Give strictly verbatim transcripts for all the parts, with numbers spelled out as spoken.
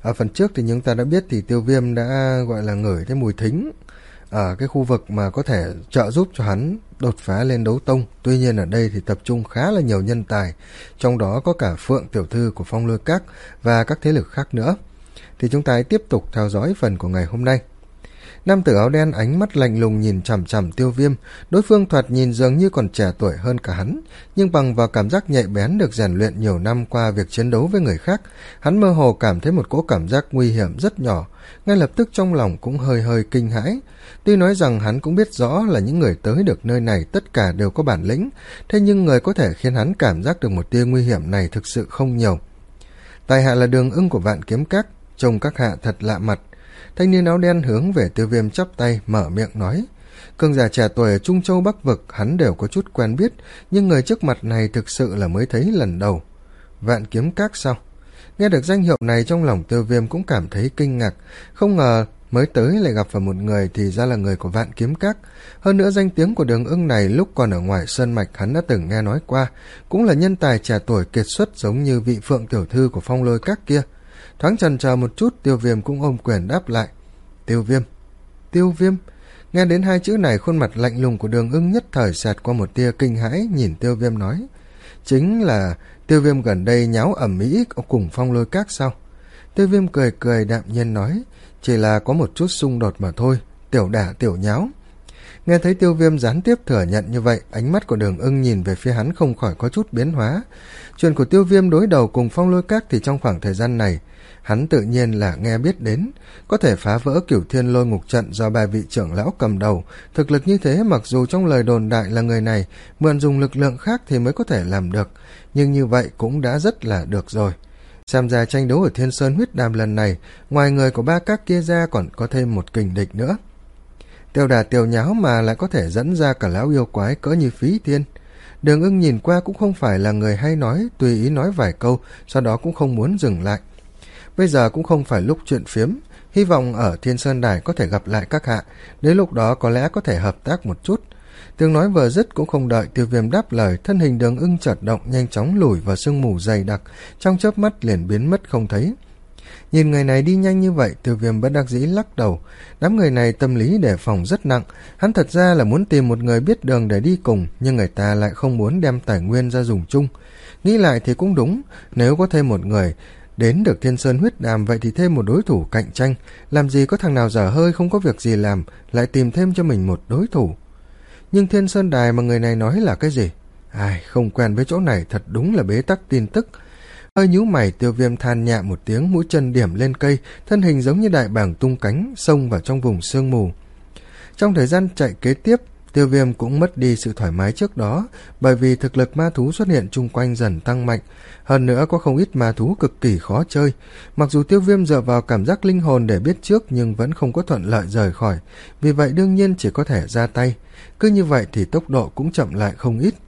Ở phần trước thì chúng ta đã biết thì Tiêu Viêm đã gọi là ngửi thấy mùi thính ở cái khu vực mà có thể trợ giúp cho hắn đột phá lên đấu tông. Tuy nhiên ở đây thì tập trung khá là nhiều nhân tài, trong đó có cả Phượng tiểu thư của Phong Lôi Các và các thế lực khác nữa. Thì chúng ta hãy tiếp tục theo dõi phần của ngày hôm nay. Nam tử áo đen ánh mắt lạnh lùng nhìn chằm chằm Tiêu Viêm. Đối phương thoạt nhìn dường như còn trẻ tuổi hơn cả hắn, nhưng bằng vào cảm giác nhạy bén được rèn luyện nhiều năm qua việc chiến đấu với người khác, hắn mơ hồ cảm thấy một cỗ cảm giác nguy hiểm rất nhỏ. Ngay lập tức trong lòng cũng hơi hơi kinh hãi. Tuy nói rằng hắn cũng biết rõ là những người tới được nơi này tất cả đều có bản lĩnh, thế nhưng người có thể khiến hắn cảm giác được một tia nguy hiểm này thực sự không nhiều. Tại hạ là Đường Ưng của Vạn Kiếm Các, trông các hạ thật lạ mặt. Thanh niên áo đen hướng về Tiêu Viêm chắp tay mở miệng nói. Cường giả trẻ tuổi ở Trung Châu Bắc Vực hắn đều có chút quen biết, nhưng người trước mặt này thực sự là mới thấy lần đầu. Vạn Kiếm Các sao? Nghe được danh hiệu này trong lòng Tiêu Viêm cũng cảm thấy kinh ngạc, không ngờ mới tới lại gặp phải một người thì ra là người của Vạn Kiếm Các. Hơn nữa danh tiếng của Đường Ưng này lúc còn ở ngoài sơn mạch hắn đã từng nghe nói qua, cũng là nhân tài trẻ tuổi kiệt xuất giống như vị Phượng tiểu thư của Phong Lôi Các kia. Thoáng chần chờ một chút, Tiêu Viêm cũng ôm quyền đáp lại. Tiêu Viêm, Tiêu Viêm. Nghe đến hai chữ này, khuôn mặt lạnh lùng của Đường Ưng nhất thời xẹt qua một tia kinh hãi, nhìn Tiêu Viêm nói. Chính là Tiêu Viêm gần đây nháo ầm ĩ cùng Phong Lôi Các sao? Tiêu Viêm cười cười đạm nhiên nói. Chỉ là có một chút xung đột mà thôi, tiểu đả tiểu nháo. Nghe thấy Tiêu Viêm gián tiếp thừa nhận như vậy, ánh mắt của Đường Ưng nhìn về phía hắn không khỏi có chút biến hóa. Chuyện của Tiêu Viêm đối đầu cùng Phong Lôi Các thì trong khoảng thời gian này hắn tự nhiên là nghe biết đến. Có thể phá vỡ Cửu Thiên Lôi Ngục Trận do ba vị trưởng lão cầm đầu, thực lực như thế mặc dù trong lời đồn đại là người này mượn dùng lực lượng khác thì mới có thể làm được, nhưng như vậy cũng đã rất là được rồi. Xem ra tranh đấu ở Thiên Sơn Huyết Đàm lần này, ngoài người của ba các kia ra còn có thêm một kình địch nữa. Tiêu đà tiểu nháo mà lại có thể dẫn ra cả lão yêu quái cỡ như Phí Thiên. Đường Ưng nhìn qua cũng không phải là người hay nói, tùy ý nói vài câu, sau đó cũng không muốn dừng lại. Bây giờ cũng không phải lúc chuyện phiếm, hy vọng ở Thiên Sơn Đài có thể gặp lại các hạ, đến lúc đó có lẽ có thể hợp tác một chút. Tiếng nói vừa dứt cũng không đợi Tiêu Viêm đáp lời, thân hình Đường Ưng chợt động nhanh chóng lùi vào sương mù dày đặc, trong chớp mắt liền biến mất không thấy. Nhìn người này đi nhanh như vậy, Tiêu Viêm bất đắc dĩ lắc đầu. Đám người này tâm lý đề phòng rất nặng, hắn thật ra là muốn tìm một người biết đường để đi cùng, nhưng người ta lại không muốn đem tài nguyên ra dùng chung. Nghĩ lại thì cũng đúng, nếu có thêm một người đến được Thiên Sơn Huyết Đàm vậy thì thêm một đối thủ cạnh tranh, làm gì có thằng nào dở hơi không có việc gì làm lại tìm thêm cho mình một đối thủ. Nhưng Thiên Sơn Đài mà người này nói là cái gì? Ai, không quen với chỗ này, thật đúng là bế tắc tin tức. Hơi nhíu mày, Tiêu Viêm than nhẹ một tiếng, mũi chân điểm lên cây, thân hình giống như đại bàng tung cánh xông vào trong vùng sương mù. Trong thời gian chạy kế tiếp, Tiêu Viêm cũng mất đi sự thoải mái trước đó, bởi vì thực lực ma thú xuất hiện chung quanh dần tăng mạnh, hơn nữa có không ít ma thú cực kỳ khó chơi. Mặc dù Tiêu Viêm dựa vào cảm giác linh hồn để biết trước nhưng vẫn không có thuận lợi rời khỏi, vì vậy đương nhiên chỉ có thể ra tay. Cứ như vậy thì tốc độ cũng chậm lại không ít.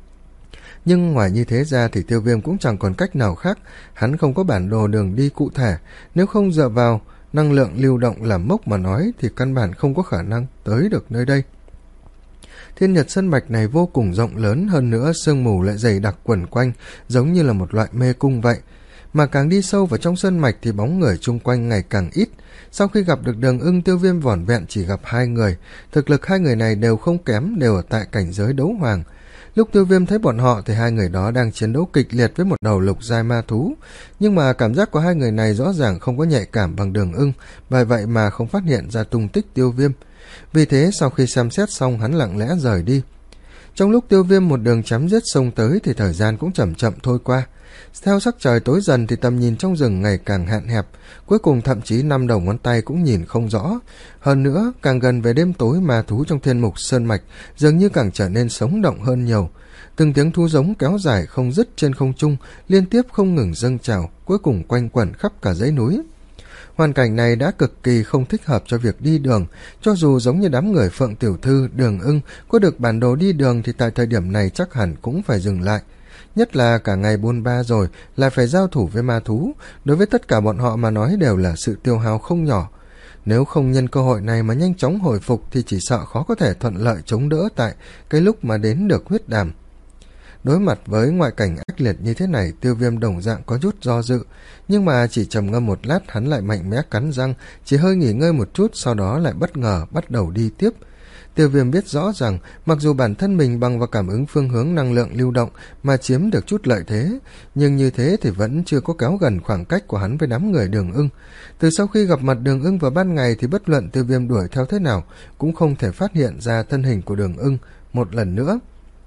Nhưng ngoài như thế ra thì Tiêu Viêm cũng chẳng còn cách nào khác, hắn không có bản đồ đường đi cụ thể, nếu không dựa vào năng lượng lưu động làm mốc mà nói thì căn bản không có khả năng tới được nơi đây. Thiên Nhật Sơn Mạch này vô cùng rộng lớn, hơn nữa sương mù lại dày đặc quẩn quanh, giống như là một loại mê cung vậy. Mà càng đi sâu vào trong sơn mạch thì bóng người chung quanh ngày càng ít. Sau khi gặp được Đường Ưng, Tiêu Viêm vỏn vẹn chỉ gặp hai người, thực lực hai người này đều không kém, đều ở tại cảnh giới đấu hoàng. Lúc Tiêu Viêm thấy bọn họ thì hai người đó đang chiến đấu kịch liệt với một đầu lục giai ma thú, nhưng mà cảm giác của hai người này rõ ràng không có nhạy cảm bằng Đường Ưng, bởi vậy mà không phát hiện ra tung tích Tiêu Viêm. Vì thế sau khi xem xét xong hắn lặng lẽ rời đi. Trong lúc Tiêu Viêm một đường chém giết xông tới thì thời gian cũng chậm chậm thôi qua. Theo sắc trời tối dần thì tầm nhìn trong rừng ngày càng hạn hẹp, cuối cùng thậm chí năm đầu ngón tay cũng nhìn không rõ. Hơn nữa, càng gần về đêm tối, ma thú trong thiên mục sơn mạch dường như càng trở nên sống động hơn nhiều. Từng tiếng thú giống kéo dài không dứt trên không trung, liên tiếp không ngừng dâng trào, cuối cùng quanh quẩn khắp cả dãy núi. Hoàn cảnh này đã cực kỳ không thích hợp cho việc đi đường, cho dù giống như đám người Phượng tiểu thư, Đường Ưng có được bản đồ đi đường thì tại thời điểm này chắc hẳn cũng phải dừng lại. Nhất là cả ngày buôn ba rồi lại phải giao thủ với ma thú, đối với tất cả bọn họ mà nói đều là sự tiêu hao không nhỏ. Nếu không nhân cơ hội này mà nhanh chóng hồi phục thì chỉ sợ khó có thể thuận lợi chống đỡ tại cái lúc mà đến được huyết đàm. Đối mặt với ngoại cảnh ác liệt như thế này, Tiêu Viêm đồng dạng có chút do dự, nhưng mà chỉ trầm ngâm một lát hắn lại mạnh mẽ cắn răng, chỉ hơi nghỉ ngơi một chút, sau đó lại bất ngờ bắt đầu đi tiếp. Tiêu Viêm biết rõ rằng mặc dù bản thân mình bằng vào cảm ứng phương hướng năng lượng lưu động mà chiếm được chút lợi thế, nhưng như thế thì vẫn chưa có kéo gần khoảng cách của hắn với đám người Đường Ưng. Từ sau khi gặp mặt Đường Ưng vào ban ngày thì bất luận Tiêu Viêm đuổi theo thế nào cũng không thể phát hiện ra thân hình của Đường Ưng một lần nữa.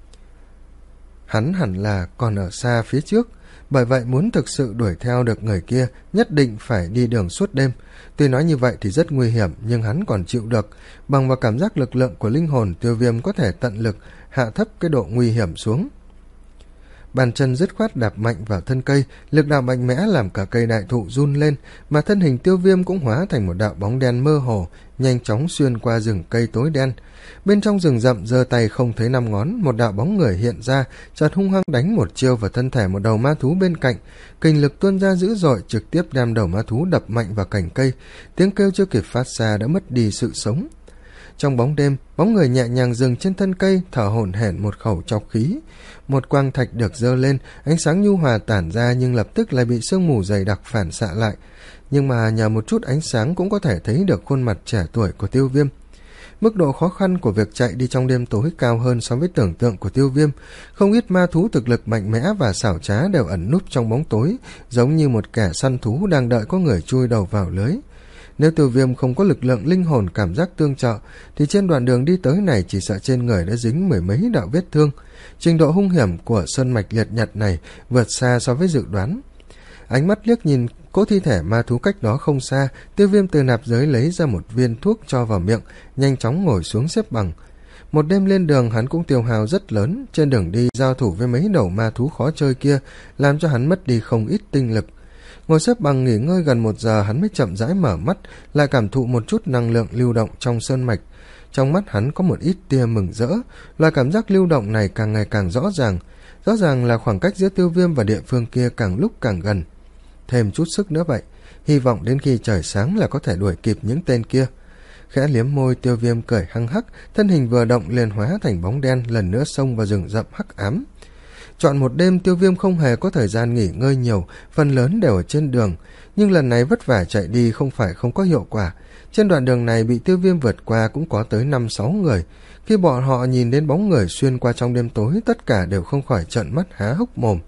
Hắn hẳn là còn ở xa phía trước, bởi vậy muốn thực sự đuổi theo được người kia nhất định phải đi đường suốt đêm. Tuy nói như vậy thì rất nguy hiểm, nhưng hắn còn chịu được. Bằng vào cảm giác lực lượng của linh hồn, Tiêu Viêm có thể tận lực hạ thấp cái độ nguy hiểm xuống. Bàn chân dứt khoát đạp mạnh vào thân cây, lực đạo mạnh mẽ làm cả cây đại thụ run lên, mà thân hình Tiêu Viêm cũng hóa thành một đạo bóng đen mơ hồ, nhanh chóng xuyên qua rừng cây tối đen. Bên trong rừng rậm giơ tay không thấy năm ngón, một đạo bóng người hiện ra, chợt hung hăng đánh một chiêu vào thân thể một đầu ma thú bên cạnh. Kình lực tuôn ra dữ dội, trực tiếp đem đầu ma thú đập mạnh vào cành cây, tiếng kêu chưa kịp phát ra đã mất đi sự sống. Trong bóng đêm, bóng người nhẹ nhàng dừng trên thân cây, thở hổn hển một khẩu trọc khí. Một quang thạch được giơ lên, ánh sáng nhu hòa tản ra nhưng lập tức lại bị sương mù dày đặc phản xạ lại. Nhưng mà nhờ một chút ánh sáng cũng có thể thấy được khuôn mặt trẻ tuổi của Tiêu Viêm. Mức độ khó khăn của việc chạy đi trong đêm tối cao hơn so với tưởng tượng của Tiêu Viêm. Không ít ma thú thực lực mạnh mẽ và xảo trá đều ẩn núp trong bóng tối, giống như một kẻ săn thú đang đợi có người chui đầu vào lưới. Nếu Tiêu Viêm không có lực lượng linh hồn cảm giác tương trợ, thì trên đoạn đường đi tới này chỉ sợ trên người đã dính mười mấy đạo vết thương. Trình độ hung hiểm của sơn mạch liệt nhật này vượt xa so với dự đoán. Ánh mắt liếc nhìn cỗ thi thể ma thú cách đó không xa, Tiêu Viêm từ nạp giới lấy ra một viên thuốc cho vào miệng, nhanh chóng ngồi xuống xếp bằng. Một đêm lên đường hắn cũng tiêu hao rất lớn, trên đường đi giao thủ với mấy đầu ma thú khó chơi kia, làm cho hắn mất đi không ít tinh lực. Ngồi xếp bằng nghỉ ngơi gần một giờ hắn mới chậm rãi mở mắt, lại cảm thụ một chút năng lượng lưu động trong sơn mạch. Trong mắt hắn có một ít tia mừng rỡ, loại cảm giác lưu động này càng ngày càng rõ ràng. Rõ ràng là khoảng cách giữa Tiêu Viêm và địa phương kia càng lúc càng gần. Thêm chút sức nữa vậy, hy vọng đến khi trời sáng là có thể đuổi kịp những tên kia. Khẽ liếm môi, Tiêu Viêm cười hăng hắc, thân hình vừa động liền hóa thành bóng đen, lần nữa xông vào rừng rậm hắc ám. Chọn một đêm, Tiêu Viêm không hề có thời gian nghỉ ngơi nhiều, phần lớn đều ở trên đường, nhưng lần này vất vả chạy đi không phải không có hiệu quả. Trên đoạn đường này bị Tiêu Viêm vượt qua cũng có tới năm sáu người. Khi bọn họ nhìn đến bóng người xuyên qua trong đêm tối, tất cả đều không khỏi trợn mắt há hốc mồm.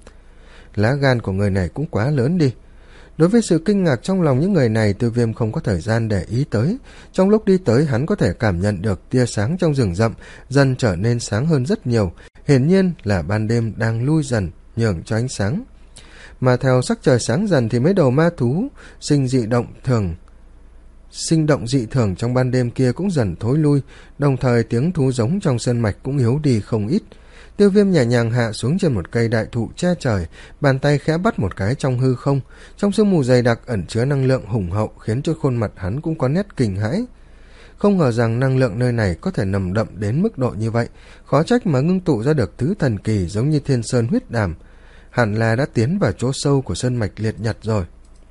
Lá gan của người này cũng quá lớn đi. Đối với sự kinh ngạc trong lòng những người này, Tiêu Viêm không có thời gian để ý tới. Trong lúc đi tới, hắn có thể cảm nhận được tia sáng trong rừng rậm dần trở nên sáng hơn rất nhiều. Hiển nhiên là ban đêm đang lui dần, nhường cho ánh sáng. Mà theo sắc trời sáng dần thì mấy đầu ma thú sinh dị động thường sinh động dị thường trong ban đêm kia cũng dần thối lui, đồng thời tiếng thú giống trong sơn mạch cũng yếu đi không ít. Tiêu Viêm nhẹ nhàng hạ xuống trên một cây đại thụ che trời, bàn tay khẽ bắt một cái trong hư không, trong sương mù dày đặc ẩn chứa năng lượng hùng hậu khiến cho khuôn mặt hắn cũng có nét kinh hãi. Không ngờ rằng năng lượng nơi này có thể nồng đậm đến mức độ như vậy, khó trách mà ngưng tụ ra được thứ thần kỳ giống như Thiên Sơn huyết đàm, hẳn là đã tiến vào chỗ sâu của sơn mạch liệt nhật rồi.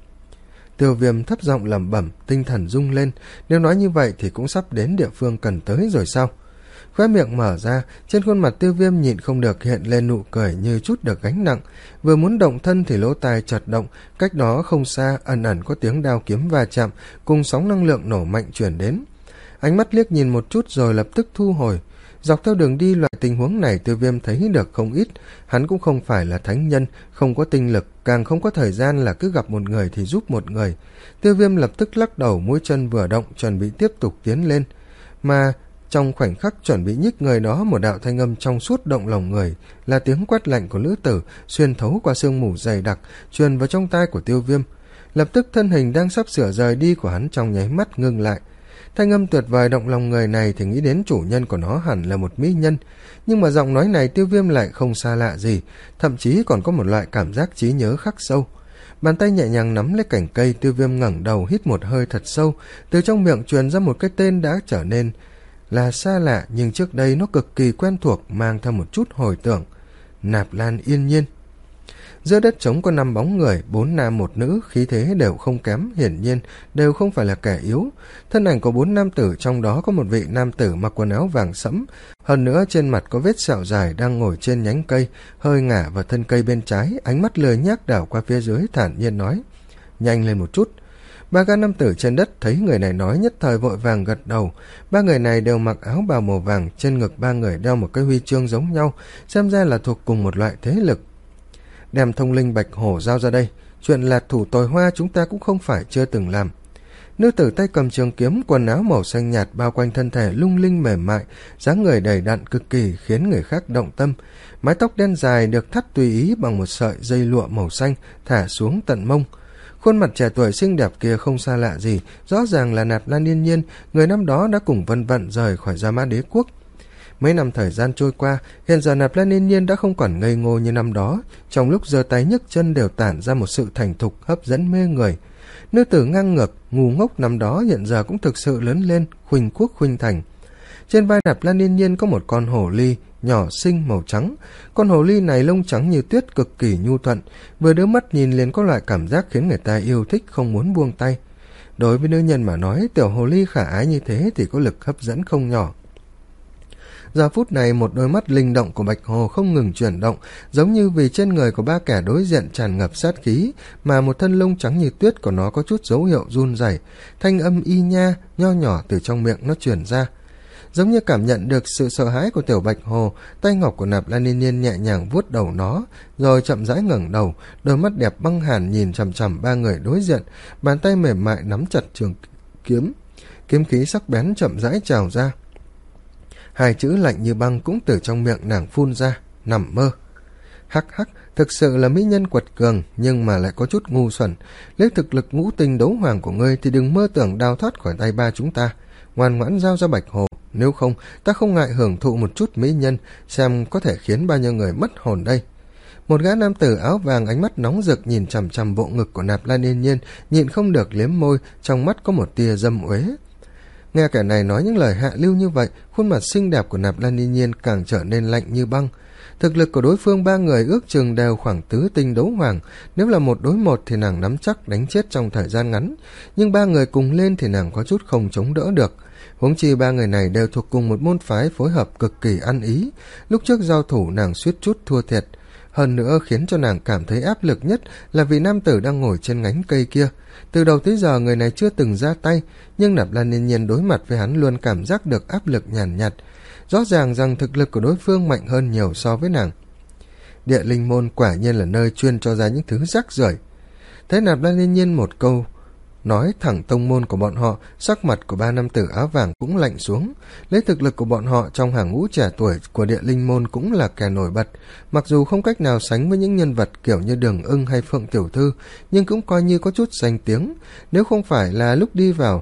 Tiêu Viêm thấp giọng lẩm bẩm, tinh thần rung lên, nếu nói như vậy thì cũng sắp đến địa phương cần tới rồi sao? Khóe miệng mở ra, trên khuôn mặt Tiêu Viêm nhịn không được hiện lên nụ cười như chút được gánh nặng, vừa muốn động thân thì lỗ tai chợt động, cách đó không xa ẩn ẩn có tiếng đao kiếm va chạm, cùng sóng năng lượng nổ mạnh chuyển đến. Ánh mắt liếc nhìn một chút rồi lập tức thu hồi. Dọc theo đường đi loại tình huống này Tiêu Viêm thấy được không ít, hắn cũng không phải là thánh nhân, không có tinh lực, càng không có thời gian là cứ gặp một người thì giúp một người. Tiêu Viêm lập tức lắc đầu, mũi chân vừa động chuẩn bị tiếp tục tiến lên, mà trong khoảnh khắc chuẩn bị nhích người đó, một đạo thanh âm trong suốt động lòng người, là tiếng quát lạnh của nữ tử xuyên thấu qua sương mù dày đặc truyền vào trong tai của Tiêu Viêm. Lập tức thân hình đang sắp sửa rời đi của hắn trong nháy mắt ngưng lại. Thanh âm tuyệt vời động lòng người này thì nghĩ đến chủ nhân của nó hẳn là một mỹ nhân, nhưng mà giọng nói này Tiêu Viêm lại không xa lạ gì, thậm chí còn có một loại cảm giác trí nhớ khắc sâu. Bàn tay nhẹ nhàng nắm lấy cành cây, Tiêu Viêm ngẩng đầu hít một hơi thật sâu, từ trong miệng truyền ra một cái tên đã trở nên là xa lạ, nhưng trước đây nó cực kỳ quen thuộc, mang theo một chút hồi tưởng. Nạp Lan Yên Nhiên. Giữa đất trống có năm bóng người, bốn nam một nữ, khí thế đều không kém, hiển nhiên đều không phải là kẻ yếu. Thân ảnh của bốn nam tử, trong đó có một vị nam tử mặc quần áo vàng sẫm, hơn nữa trên mặt có vết sẹo dài, đang ngồi trên nhánh cây, hơi ngả vào thân cây bên trái, ánh mắt lười nhác đảo qua phía dưới, thản nhiên nói: "Nhanh lên một chút." Ba gã nam tử trên đất thấy người này nói, nhất thời vội vàng gật đầu. Ba người này đều mặc áo bào màu vàng, trên ngực ba người đeo một cái huy chương giống nhau, xem ra là thuộc cùng một loại thế lực. "Đem thông linh bạch hổ giao ra đây, chuyện lạc thủ tồi hoa chúng ta cũng không phải chưa từng làm." Nữ tử tay cầm trường kiếm, quần áo màu xanh nhạt bao quanh thân thể lung linh mềm mại, dáng người đầy đặn cực kỳ khiến người khác động tâm. Mái tóc đen dài được thắt tùy ý bằng một sợi dây lụa màu xanh thả xuống tận mông. Khuôn mặt trẻ tuổi xinh đẹp kia không xa lạ gì, rõ ràng là Nạp Lan Yên Nhiên, người năm đó đã cùng Vân Vận rời khỏi Gia Mã Đế quốc. Mấy năm thời gian trôi qua, hiện giờ Nạp Lan Yên Nhiên đã không còn ngây ngô như năm đó, trong lúc giơ tay nhấc chân đều tản ra một sự thành thục hấp dẫn mê người. Nữ tử ngang ngược, ngu ngốc năm đó hiện giờ cũng thực sự lớn lên, khuynh quốc khuynh thành. Trên vai Nạp Lan Yên Nhiên có một con hổ ly nhỏ xinh màu trắng. Con hồ ly này lông trắng như tuyết, cực kỳ nhu thuận, vừa đưa mắt nhìn liền có loại cảm giác khiến người ta yêu thích không muốn buông tay. Đối với nữ nhân mà nói, tiểu hồ ly khả ái như thế thì có lực hấp dẫn không nhỏ. Giờ phút này một đôi mắt linh động của Bạch Hồ không ngừng chuyển động, giống như vì trên người của ba kẻ đối diện tràn ngập sát khí, mà một thân lông trắng như tuyết của nó có chút dấu hiệu run rẩy, thanh âm y nha nho nhỏ từ trong miệng nó truyền ra. Giống như cảm nhận được sự sợ hãi của tiểu Bạch Hồ, tay ngọc của Nạp Lan Yên Nhiên nhẹ nhàng vuốt đầu nó, rồi chậm rãi ngẩng đầu, đôi mắt đẹp băng hàn nhìn chằm chằm ba người đối diện, bàn tay mềm mại nắm chặt trường kiếm, kiếm khí sắc bén chậm rãi trào ra. Hai chữ lạnh như băng cũng từ trong miệng nàng phun ra: "Nằm mơ." Hắc hắc, thực sự là mỹ nhân quật cường, nhưng mà lại có chút ngu xuẩn. Lấy thực lực ngũ tinh đấu hoàng của ngươi thì đừng mơ tưởng đào thoát khỏi tay ba chúng ta. Ngoan ngoãn giao ra Bạch Hồ, nếu không ta không ngại hưởng thụ một chút mỹ nhân, xem có thể khiến bao nhiêu người mất hồn đây. Một gã nam tử áo vàng ánh mắt nóng rực nhìn chằm chằm bộ ngực của Nạp Lan Yên Nhiên, nhịn không được liếm môi, trong mắt có một tia dâm uế. Nghe kẻ này nói những lời hạ lưu như vậy, khuôn mặt xinh đẹp của Nạp Lan Yên Nhiên càng trở nên lạnh như băng. Thực lực của đối phương ba người ước chừng đều khoảng tứ tinh đấu hoàng, nếu là một đối một thì nàng nắm chắc đánh chết trong thời gian ngắn, nhưng ba người cùng lên thì nàng có chút không chống đỡ được. Huống chi ba người này đều thuộc cùng một môn phái phối hợp cực kỳ ăn ý, lúc trước giao thủ nàng suýt chút thua thiệt. Hơn nữa khiến cho nàng cảm thấy áp lực nhất là vì nam tử đang ngồi trên nhánh cây kia. Từ đầu tới giờ người này chưa từng ra tay, nhưng Nạp Lan Yên Nhiên đối mặt với hắn luôn cảm giác được áp lực nhàn nhạt, nhạt. Rõ ràng rằng thực lực của đối phương mạnh hơn nhiều so với nàng. Địa linh môn quả nhiên là nơi chuyên cho ra những thứ rác rưởi. Thấy Nạp Lan Yên Nhiên một câu nói thẳng tông môn của bọn họ, sắc mặt của ba nam tử áo vàng cũng lạnh xuống. Lấy thực lực của bọn họ trong hàng ngũ trẻ tuổi của địa linh môn cũng là kẻ nổi bật, mặc dù không cách nào sánh với những nhân vật kiểu như Đường Ưng hay Phượng Tiểu Thư, nhưng cũng coi như có chút danh tiếng. Nếu không phải là lúc đi vào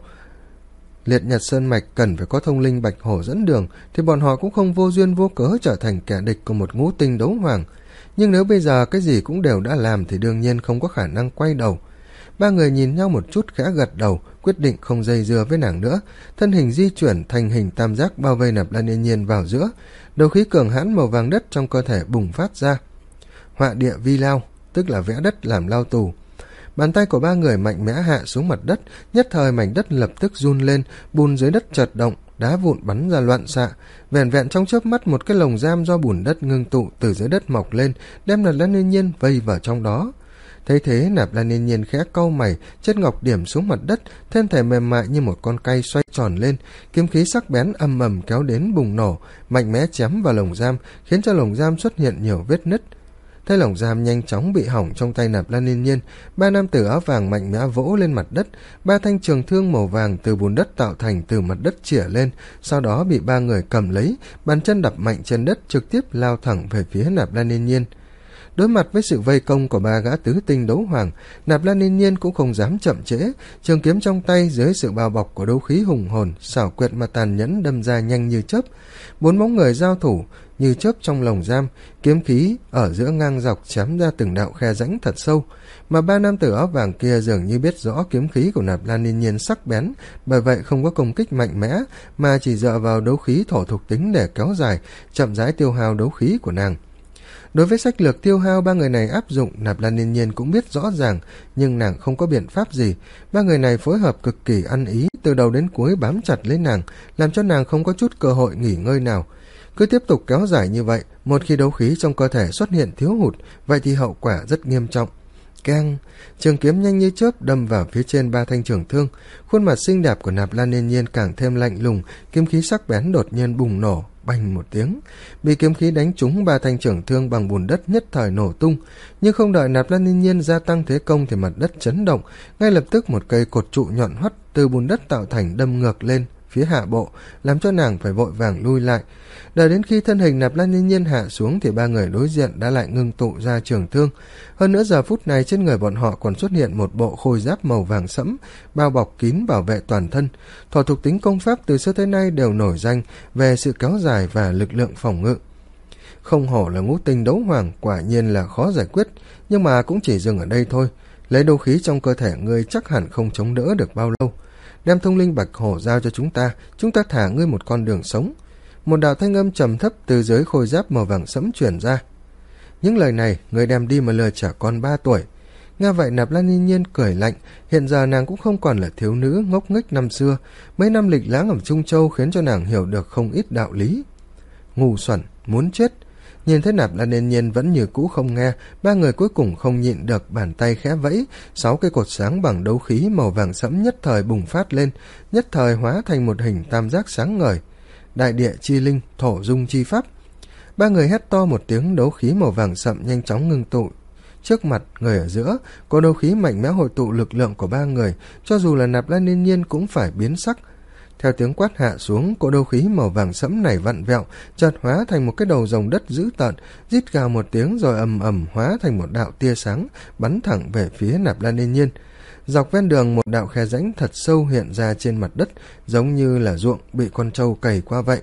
Liệt Nhật Sơn Mạch cần phải có thông linh Bạch Hổ dẫn đường, thì bọn họ cũng không vô duyên vô cớ trở thành kẻ địch của một ngũ tinh đấu hoàng. Nhưng nếu bây giờ cái gì cũng đều đã làm thì đương nhiên không có khả năng quay đầu. Ba người nhìn nhau một chút khẽ gật đầu, quyết định không dây dưa với nàng nữa, thân hình di chuyển thành hình tam giác bao vây Nạp Lan Yên Nhiên vào giữa. Đầu khí cường hãn màu vàng đất trong cơ thể bùng phát ra. Họa địa vi lao, tức là vẽ đất làm lao tù. Bàn tay của ba người mạnh mẽ hạ xuống mặt đất, nhất thời mảnh đất lập tức run lên, bùn dưới đất chợt động, đá vụn bắn ra loạn xạ. Vẹn vẹn trong chớp mắt, một cái lồng giam do bùn đất ngưng tụ từ dưới đất mọc lên, đem Nạp Lan Yên Nhiên vây vào trong đó. Thấy thế, Nạp Lan Yên Nhiên khẽ cau mày, chất ngọc điểm xuống mặt đất, thân thể mềm mại như một con cây xoay tròn lên, kiếm khí sắc bén âm ầm kéo đến bùng nổ, mạnh mẽ chém vào lồng giam, khiến cho lồng giam xuất hiện nhiều vết nứt. Thấy lồng giam nhanh chóng bị hỏng trong tay Nạp Lan Yên Nhiên, ba nam tử áo vàng mạnh mẽ vỗ lên mặt đất, ba thanh trường thương màu vàng từ bùn đất tạo thành từ mặt đất chĩa lên, sau đó bị ba người cầm lấy, bàn chân đập mạnh trên đất, trực tiếp lao thẳng về phía Nạp Lan Yên Nhiên. Đối mặt với sự vây công của ba gã tứ tinh đấu hoàng, Nạp Lan Yên Nhiên cũng không dám chậm trễ, trường kiếm trong tay dưới sự bao bọc của đấu khí hùng hồn, xảo quyệt mà tàn nhẫn đâm ra nhanh như chớp. Bốn bóng người giao thủ như chớp trong lồng giam, kiếm khí ở giữa ngang dọc chém ra từng đạo khe rãnh thật sâu, mà ba nam tử áo vàng kia dường như biết rõ kiếm khí của Nạp Lan Yên Nhiên sắc bén, bởi vậy không có công kích mạnh mẽ, mà chỉ dựa vào đấu khí thổ thuộc tính để kéo dài, chậm rãi tiêu hao đấu khí của nàng. Đối với sách lược tiêu hao ba người này áp dụng, Nạp Lan Yên Nhiên cũng biết rõ ràng, nhưng nàng không có biện pháp gì. Ba người này phối hợp cực kỳ ăn ý, từ đầu đến cuối bám chặt lấy nàng, làm cho nàng không có chút cơ hội nghỉ ngơi nào. Cứ tiếp tục kéo dài như vậy, một khi đấu khí trong cơ thể xuất hiện thiếu hụt, vậy thì hậu quả rất nghiêm trọng. Keng, trường kiếm nhanh như chớp đâm vào phía trên ba thanh trường thương. Khuôn mặt xinh đẹp của Nạp Lan Yên Nhiên càng thêm lạnh lùng, kiếm khí sắc bén đột nhiên bùng nổ, bành một tiếng, bị kiếm khí đánh trúng ba thanh trường thương bằng bùn đất nhất thời nổ tung. Nhưng không đợi Nạp Lan Yên Nhiên gia tăng thế công thì mặt đất chấn động, ngay lập tức một cây cột trụ nhọn hoắt từ bùn đất tạo thành đâm ngược lên phía hạ bộ, làm cho nàng phải vội vàng lui lại. Đợi đến khi thân hình Nạp Lan Yên Nhiên hạ xuống thì ba người đối diện đã lại ngưng tụ ra trường thương. Hơn nữa giờ phút này trên người bọn họ còn xuất hiện một bộ khôi giáp màu vàng sẫm, bao bọc kín bảo vệ toàn thân. Thổ thuộc tính công pháp từ xưa tới nay đều nổi danh về sự kéo dài và lực lượng phòng ngự. Không hổ là ngũ tinh đấu hoàng, quả nhiên là khó giải quyết, nhưng mà cũng chỉ dừng ở đây thôi. Lấy đấu khí trong cơ thể ngươi chắc hẳn không chống đỡ được bao lâu. Đem thông linh bạch hổ giao cho chúng ta, chúng ta thả ngươi một con đường sống. Một đạo thanh âm trầm thấp từ dưới khôi giáp màu vàng sẫm truyền ra. Những lời này người đem đi mà lừa trẻ con ba tuổi. Nghe vậy Nạp Lan Yên Nhiên cười lạnh, hiện giờ nàng cũng không còn là thiếu nữ ngốc nghếch năm xưa, mấy năm lịch lãm ở Trung Châu khiến cho nàng hiểu được không ít đạo lý. Ngu xuẩn, muốn chết. Nhìn thấy Nạp Lan Yên Nhiên vẫn như cũ không nghe, ba người cuối cùng không nhịn được, bàn tay khẽ vẫy, sáu cây cột sáng bằng đấu khí màu vàng sẫm nhất thời bùng phát lên, nhất thời hóa thành một hình tam giác sáng ngời. Đại địa chi linh, thổ dung chi pháp. Ba người hét to một tiếng, đấu khí màu vàng sậm nhanh chóng ngưng tụ. Trước mặt người ở giữa, có đấu khí mạnh mẽ hội tụ lực lượng của ba người, cho dù là Nạp Lan Yên Nhiên cũng phải biến sắc. Theo tiếng quát hạ xuống, cỗ đấu khí màu vàng sẫm này vặn vẹo, chợt hóa thành một cái đầu rồng đất dữ tợn, rít gào một tiếng rồi ầm ầm hóa thành một đạo tia sáng, bắn thẳng về phía Nạp Lan Yên Nhiên. Dọc ven đường một đạo khe rãnh thật sâu hiện ra trên mặt đất, giống như là ruộng bị con trâu cày qua vậy.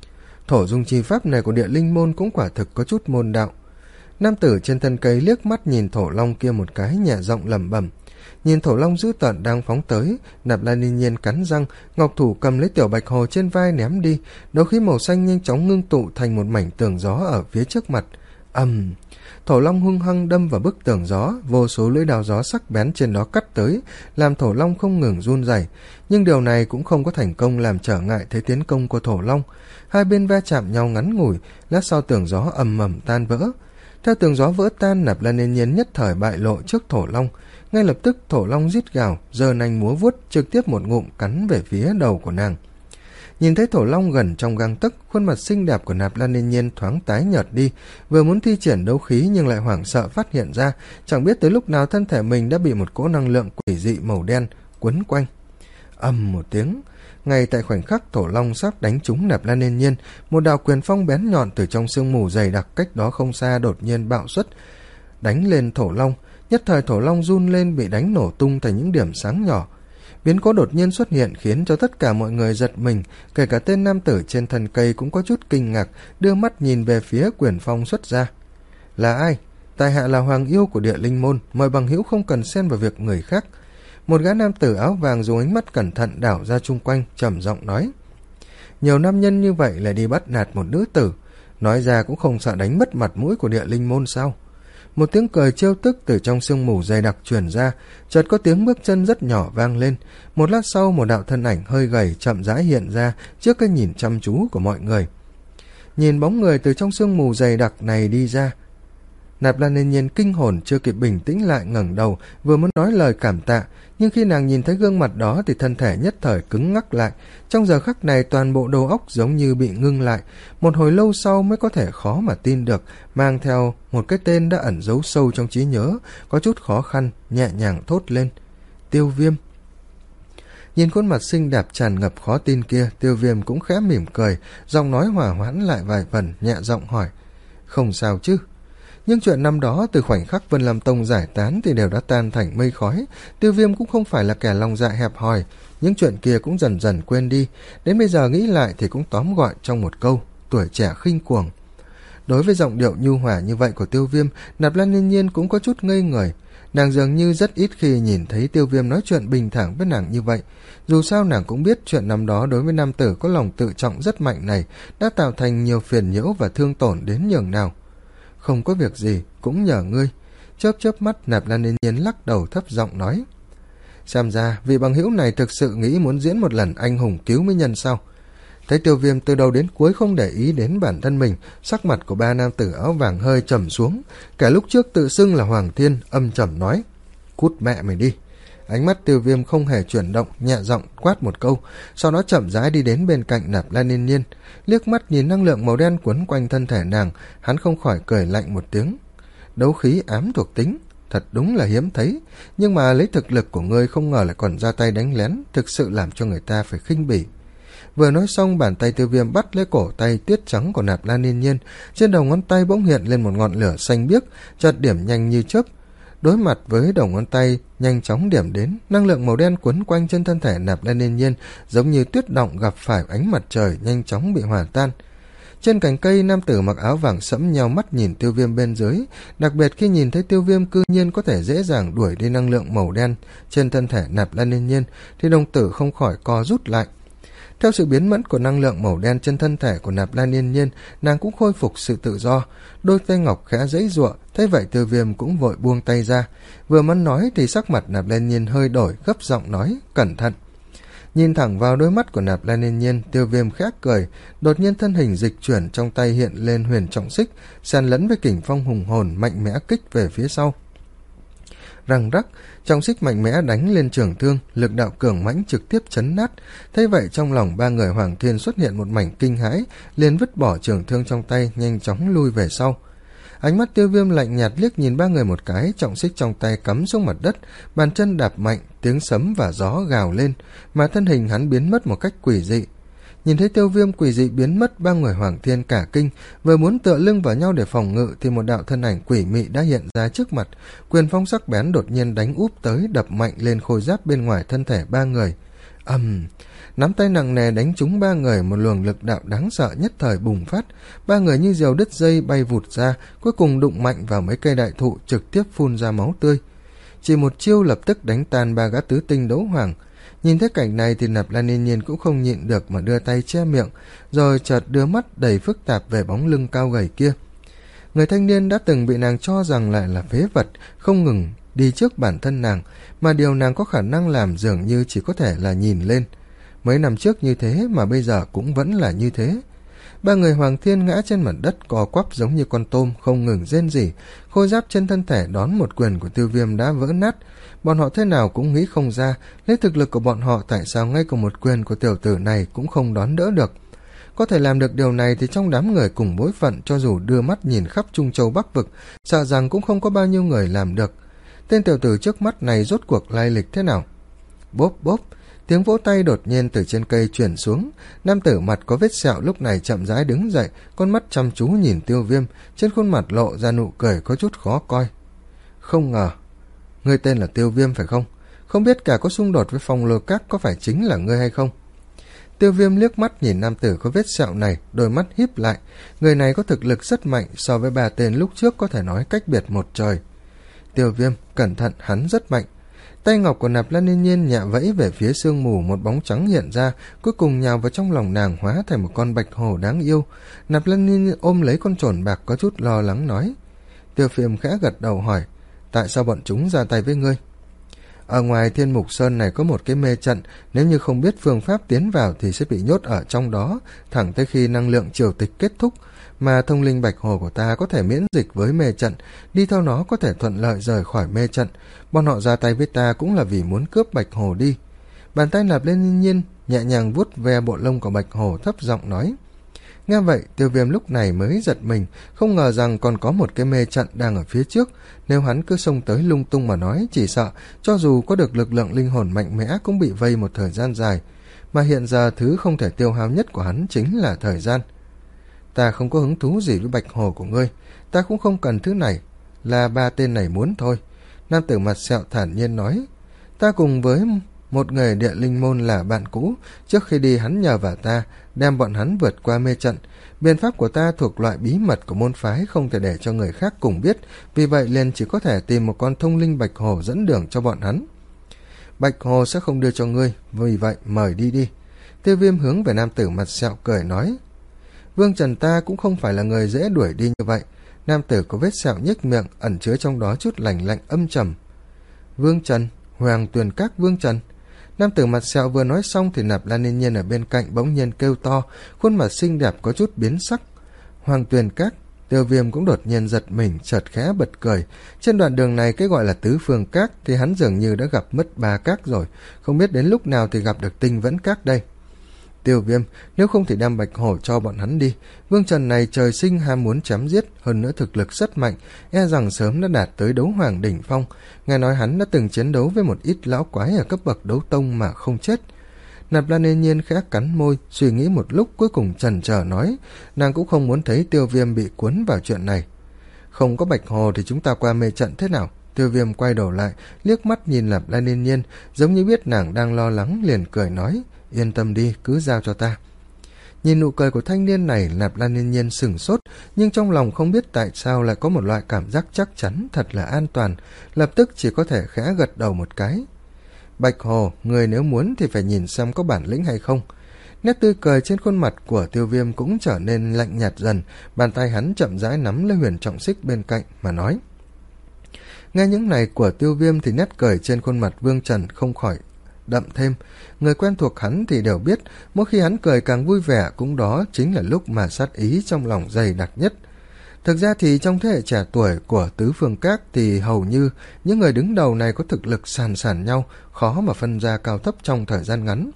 Thổ dung chi pháp này của địa linh môn cũng quả thực có chút môn đạo. Nam tử trên thân cây liếc mắt nhìn thổ long kia một cái, nhẹ giọng lẩm bẩm. Nhìn thổ long dữ tợn đang phóng tới, Nạp Lan Yên Nhiên cắn răng, ngọc thủ cầm lấy tiểu bạch hồ trên vai ném đi, đấu khí màu xanh nhanh chóng ngưng tụ thành một mảnh tường gió ở phía trước mặt. Ầm, thổ long hung hăng đâm vào bức tường gió, vô số lưỡi đao gió sắc bén trên đó cắt tới, làm thổ long không ngừng run rẩy. Nhưng điều này cũng không có thành công làm trở ngại thế tiến công của thổ long. Hai bên va chạm nhau ngắn ngủi, lát sau tường gió ầm ầm tan vỡ. Theo tường gió vỡ tan, Nạp Lan Yên Nhiên nhất thời bại lộ trước thổ long. Ngay lập tức thổ long rít gào, giơ nanh múa vuốt, trực tiếp một ngụm cắn về phía đầu của nàng. Nhìn thấy thổ long gần trong gang tấc, khuôn mặt xinh đẹp của Nạp Lan Yên Nhiên thoáng tái nhợt đi, vừa muốn thi triển đấu khí nhưng lại hoảng sợ phát hiện ra, chẳng biết tới lúc nào thân thể mình đã bị một cỗ năng lượng quỷ dị màu đen quấn quanh. Ầm một tiếng, ngay tại khoảnh khắc thổ long sắp đánh trúng Nạp Lan Yên Nhiên, một đạo quyền phong bén nhọn từ trong sương mù dày đặc cách đó không xa đột nhiên bạo xuất, đánh lên thổ long. Nhất thời thổ long run lên, bị đánh nổ tung thành những điểm sáng nhỏ. Biến cố đột nhiên xuất hiện khiến cho tất cả mọi người giật mình, kể cả tên nam tử trên thân cây cũng có chút kinh ngạc, đưa mắt nhìn về phía quyền phong xuất ra. Là ai? Tại hạ là hoàng yêu của địa linh môn, mời bằng hữu không cần xen vào việc người khác. Một gã nam tử áo vàng dùng ánh mắt cẩn thận đảo ra chung quanh, trầm giọng nói. Nhiều nam nhân như vậy lại đi bắt nạt một nữ tử, nói ra cũng không sợ đánh mất mặt mũi của địa linh môn sao? Một tiếng cười trêu tức từ trong sương mù dày đặc truyền ra, chợt có tiếng bước chân rất nhỏ vang lên. Một lát sau, một đạo thân ảnh hơi gầy chậm rãi hiện ra trước cái nhìn chăm chú của mọi người. Nhìn bóng người từ trong sương mù dày đặc này đi ra, Nạp Lan Yên Nhiên kinh hồn chưa kịp bình tĩnh lại, ngẩng đầu vừa muốn nói lời cảm tạ, nhưng khi nàng nhìn thấy gương mặt đó thì thân thể nhất thời cứng ngắc lại. Trong giờ khắc này toàn bộ đầu óc giống như bị ngưng lại, một hồi lâu sau mới có thể khó mà tin được, mang theo một cái tên đã ẩn giấu sâu trong trí nhớ, có chút khó khăn, nhẹ nhàng thốt lên. Tiêu Viêm. Nhìn khuôn mặt xinh đẹp tràn ngập khó tin kia, Tiêu Viêm cũng khẽ mỉm cười, giọng nói hòa hoãn lại vài phần, nhẹ giọng hỏi. Không sao chứ? Nhưng chuyện năm đó từ khoảnh khắc Vân Lam Tông giải tán thì đều đã tan thành mây khói. Tiêu Viêm cũng không phải là kẻ lòng dạ hẹp hòi, những chuyện kia cũng dần dần quên đi. Đến bây giờ nghĩ lại thì cũng tóm gọn trong một câu, tuổi trẻ khinh cuồng. Đối với giọng điệu nhu hòa như vậy của Tiêu Viêm, Nạp Lan Yên Nhiên cũng có chút ngây người. Nàng dường như rất ít khi nhìn thấy Tiêu Viêm nói chuyện bình thản với nàng như vậy. Dù sao nàng cũng biết chuyện năm đó đối với nam tử có lòng tự trọng rất mạnh này đã tạo thành nhiều phiền nhiễu và thương tổn đến nhường nào. Không có việc gì, cũng nhờ ngươi. Chớp chớp mắt, Nạp Lan Yên Nhiên lắc đầu thấp giọng nói. Xem ra vị bằng hữu này thực sự nghĩ muốn diễn một lần anh hùng cứu mỹ nhân sao? Thấy Tiêu Viêm từ đầu đến cuối không để ý đến bản thân mình, sắc mặt của ba nam tử áo vàng hơi trầm xuống. Kẻ lúc trước tự xưng là Hoàng Thiên âm trầm nói, cút mẹ mày đi. Ánh mắt Tiêu Viêm không hề chuyển động, nhẹ giọng quát một câu, sau đó chậm rãi đi đến bên cạnh Nạp Lan Yên Nhiên, liếc mắt nhìn năng lượng màu đen quấn quanh thân thể nàng, hắn không khỏi cười lạnh một tiếng. Đấu khí ám thuộc tính, thật đúng là hiếm thấy, nhưng mà lấy thực lực của ngươi không ngờ lại còn ra tay đánh lén, thực sự làm cho người ta phải khinh bỉ. Vừa nói xong, bàn tay Tiêu Viêm bắt lấy cổ tay tuyết trắng của Nạp Lan Yên Nhiên, trên đầu ngón tay bỗng hiện lên một ngọn lửa xanh biếc, chợt điểm nhanh như chớp. Đối mặt với đầu ngón tay nhanh chóng điểm đến, năng lượng màu đen quấn quanh trên thân thể Nạp Lan Yên Nhiên giống như tuyết động gặp phải ánh mặt trời, nhanh chóng bị hòa tan. Trên cành cây, nam tử mặc áo vàng sẫm nheo mắt nhìn Tiêu Viêm bên dưới, đặc biệt khi nhìn thấy Tiêu Viêm cư nhiên có thể dễ dàng đuổi đi năng lượng màu đen trên thân thể Nạp Lan Yên Nhiên, thì đồng tử không khỏi co rút lại. Theo sự biến mất của năng lượng màu đen trên thân thể của Nạp Lan Yên Nhiên, nàng cũng khôi phục sự tự do, đôi tay ngọc khẽ giãy giụa. Thấy vậy, Tiêu Viêm cũng vội buông tay ra. Vừa muốn nói thì sắc mặt Nạp Lan Yên Nhiên hơi đổi, gấp giọng nói, cẩn thận. Nhìn thẳng vào đôi mắt của Nạp Lan Yên Nhiên, Tiêu Viêm khẽ cười, đột nhiên thân hình dịch chuyển, trong tay hiện lên huyền trọng xích, xen lẫn với kình phong hùng hồn mạnh mẽ kích về phía sau. Răng rắc, trọng xích mạnh mẽ đánh lên trường thương, lực đạo cường mãnh trực tiếp chấn nát. Thấy vậy, trong lòng ba người Hoàng Thiên xuất hiện một mảnh kinh hãi, liền vứt bỏ trường thương trong tay, nhanh chóng lui về sau. Ánh mắt Tiêu Viêm lạnh nhạt liếc nhìn ba người một cái, trọng xích trong tay cắm xuống mặt đất, bàn chân đạp mạnh, tiếng sấm và gió gào lên, mà thân hình hắn biến mất một cách quỷ dị. Nhìn thấy Tiêu Viêm quỷ dị biến mất, ba người Hoàng Thiên cả kinh, vừa muốn tựa lưng vào nhau để phòng ngự thì một đạo thân ảnh quỷ mị đã hiện ra trước mặt, quyền phong sắc bén đột nhiên đánh úp tới, đập mạnh lên khôi giáp bên ngoài thân thể ba người. Ầm, um, nắm tay nặng nề đánh trúng ba người, một luồng lực đạo đáng sợ nhất thời bùng phát, ba người như diều đứt dây bay vụt ra, cuối cùng đụng mạnh vào mấy cây đại thụ, trực tiếp phun ra máu tươi. Chỉ một chiêu lập tức đánh tan ba gã tứ tinh đấu hoàng. Nhìn thấy cảnh này thì Nạp Lan Yên Nhiên cũng không nhịn được mà đưa tay che miệng, rồi chợt đưa mắt đầy phức tạp về bóng lưng cao gầy kia. Người thanh niên đã từng bị nàng cho rằng lại là phế vật, không ngừng đi trước bản thân nàng, mà điều nàng có khả năng làm dường như chỉ có thể là nhìn lên. Mấy năm trước như thế mà bây giờ cũng vẫn là như thế. Ba người Hoàng Thiên ngã trên mặt đất co quắp giống như con tôm, không ngừng rên rỉ. Khôi giáp trên thân thể đón một quyền của Tiêu Viêm đã vỡ nát. Bọn họ thế nào cũng nghĩ không ra, lấy thực lực của bọn họ tại sao ngay cả một quyền của tiểu tử này cũng không đón đỡ được. Có thể làm được điều này thì trong đám người cùng bối phận, cho dù đưa mắt nhìn khắp Trung Châu Bắc Vực, sợ rằng cũng không có bao nhiêu người làm được. Tên tiểu tử trước mắt này rốt cuộc lai lịch thế nào? Bốp bốp, tiếng vỗ tay đột nhiên từ trên cây truyền xuống. Nam tử mặt có vết sẹo lúc này chậm rãi đứng dậy, con mắt chăm chú nhìn Tiêu Viêm, trên khuôn mặt lộ ra nụ cười có chút khó coi. Không ngờ, ngươi tên là Tiêu Viêm phải không? Không biết cả có xung đột với Phong Lôi Các có phải chính là ngươi hay không? Tiêu Viêm liếc mắt nhìn nam tử có vết sẹo này, đôi mắt híp lại. Người này có thực lực rất mạnh, so với ba tên lúc trước có thể nói cách biệt một trời. Tiêu Viêm, cẩn thận, hắn rất mạnh. Tay ngọc của Nạp Lan Yên Nhiên nhẹ vẫy về phía sương mù, một bóng trắng hiện ra, cuối cùng nhào vào trong lòng nàng, hóa thành một con bạch hổ đáng yêu. Nạp Lan Yên Nhiên ôm lấy con trồn bạc có chút lo lắng nói. Tiêu Viêm khẽ gật đầu hỏi, tại sao bọn chúng ra tay với ngươi? Ở ngoài Thiên Mục Sơn này có một cái mê trận, nếu như không biết phương pháp tiến vào thì sẽ bị nhốt ở trong đó, thẳng tới khi năng lượng triều tịch kết thúc, mà thông linh bạch hồ của ta có thể miễn dịch với mê trận, đi theo nó có thể thuận lợi rời khỏi mê trận. Bọn họ ra tay với ta cũng là vì muốn cướp bạch hồ đi. Bàn tay Nạp Lan Yên Nhiên nhẹ nhàng vuốt ve bộ lông của bạch hồ, thấp giọng nói. Nghe vậy, Tiêu Viêm lúc này mới giật mình, không ngờ rằng còn có một cái mê trận đang ở phía trước. Nếu hắn cứ xông tới lung tung mà nói, chỉ sợ cho dù có được lực lượng linh hồn mạnh mẽ cũng bị vây một thời gian dài. Mà hiện giờ thứ không thể tiêu hao nhất của hắn chính là thời gian. Ta không có hứng thú gì với bạch hồ của ngươi, ta cũng không cần thứ này, là ba tên này muốn thôi. Nam tử mặt sẹo thản nhiên nói. Ta cùng với một người địa linh môn là bạn cũ, trước khi đi hắn nhờ vào ta đem bọn hắn vượt qua mê trận. Biện pháp của ta thuộc loại bí mật của môn phái, không thể để cho người khác cùng biết, vì vậy liền chỉ có thể tìm một con thông linh bạch hồ dẫn đường cho bọn hắn. Bạch hồ sẽ không đưa cho ngươi, vì vậy mời đi đi. Tiêu Viêm hướng về nam tử mặt sẹo cười nói. Vương Trần ta cũng không phải là người dễ đuổi đi như vậy. Nam tử có vết sẹo nhếch miệng, ẩn chứa trong đó chút lạnh lạnh âm trầm. Vương Trần, Hoàng Tuyền Các Vương Trần. Nam tử mặt sẹo vừa nói xong thì Nạp Lan Yên Nhiên ở bên cạnh bỗng nhiên kêu to, khuôn mặt xinh đẹp có chút biến sắc. Hoàng Tuyền Các. Tiêu Viêm cũng đột nhiên giật mình, chợt khẽ bật cười. Trên đoạn đường này cái gọi là tứ phương các thì hắn dường như đã gặp mất ba các rồi, không biết đến lúc nào thì gặp được tinh vẫn các đây. Tiêu Viêm, nếu không thì đem Bạch Hổ cho bọn hắn đi. Vương Trần này trời sinh ham muốn chém giết, hơn nữa thực lực rất mạnh, e rằng sớm đã đạt tới đấu hoàng đỉnh phong. Nghe nói hắn đã từng chiến đấu với một ít lão quái ở cấp bậc đấu tông mà không chết. Nạp Lan Yên Nhiên khẽ cắn môi, suy nghĩ một lúc cuối cùng chần chờ nói, nàng cũng không muốn thấy Tiêu Viêm bị cuốn vào chuyện này. Không có Bạch Hồ thì chúng ta qua mê trận thế nào? Tiêu Viêm quay đầu lại, liếc mắt nhìn Nạp Lan Yên Nhiên, giống như biết nàng đang lo lắng, liền cười nói, yên tâm đi, cứ giao cho ta. Nhìn nụ cười của thanh niên này, Nạp Lan Yên Nhiên sửng sốt, nhưng trong lòng không biết tại sao lại có một loại cảm giác chắc chắn thật là an toàn, lập tức chỉ có thể khẽ gật đầu một cái. Bạch Hồ, người nếu muốn thì phải nhìn xem có bản lĩnh hay không. Nét tươi cười trên khuôn mặt của Tiêu Viêm cũng trở nên lạnh nhạt dần, bàn tay hắn chậm rãi nắm lấy huyền trọng xích bên cạnh mà nói. Nghe những này của Tiêu Viêm thì nét cười trên khuôn mặt Vương Trần không khỏi đậm thêm. Người quen thuộc hắn thì đều biết, mỗi khi hắn cười càng vui vẻ, cũng đó chính là lúc mà sát ý trong lòng dày đặc nhất. Thực ra thì trong thế hệ trẻ tuổi của tứ phương các thì hầu như những người đứng đầu này có thực lực sàn sàn nhau, khó mà phân ra cao thấp trong thời gian ngắn.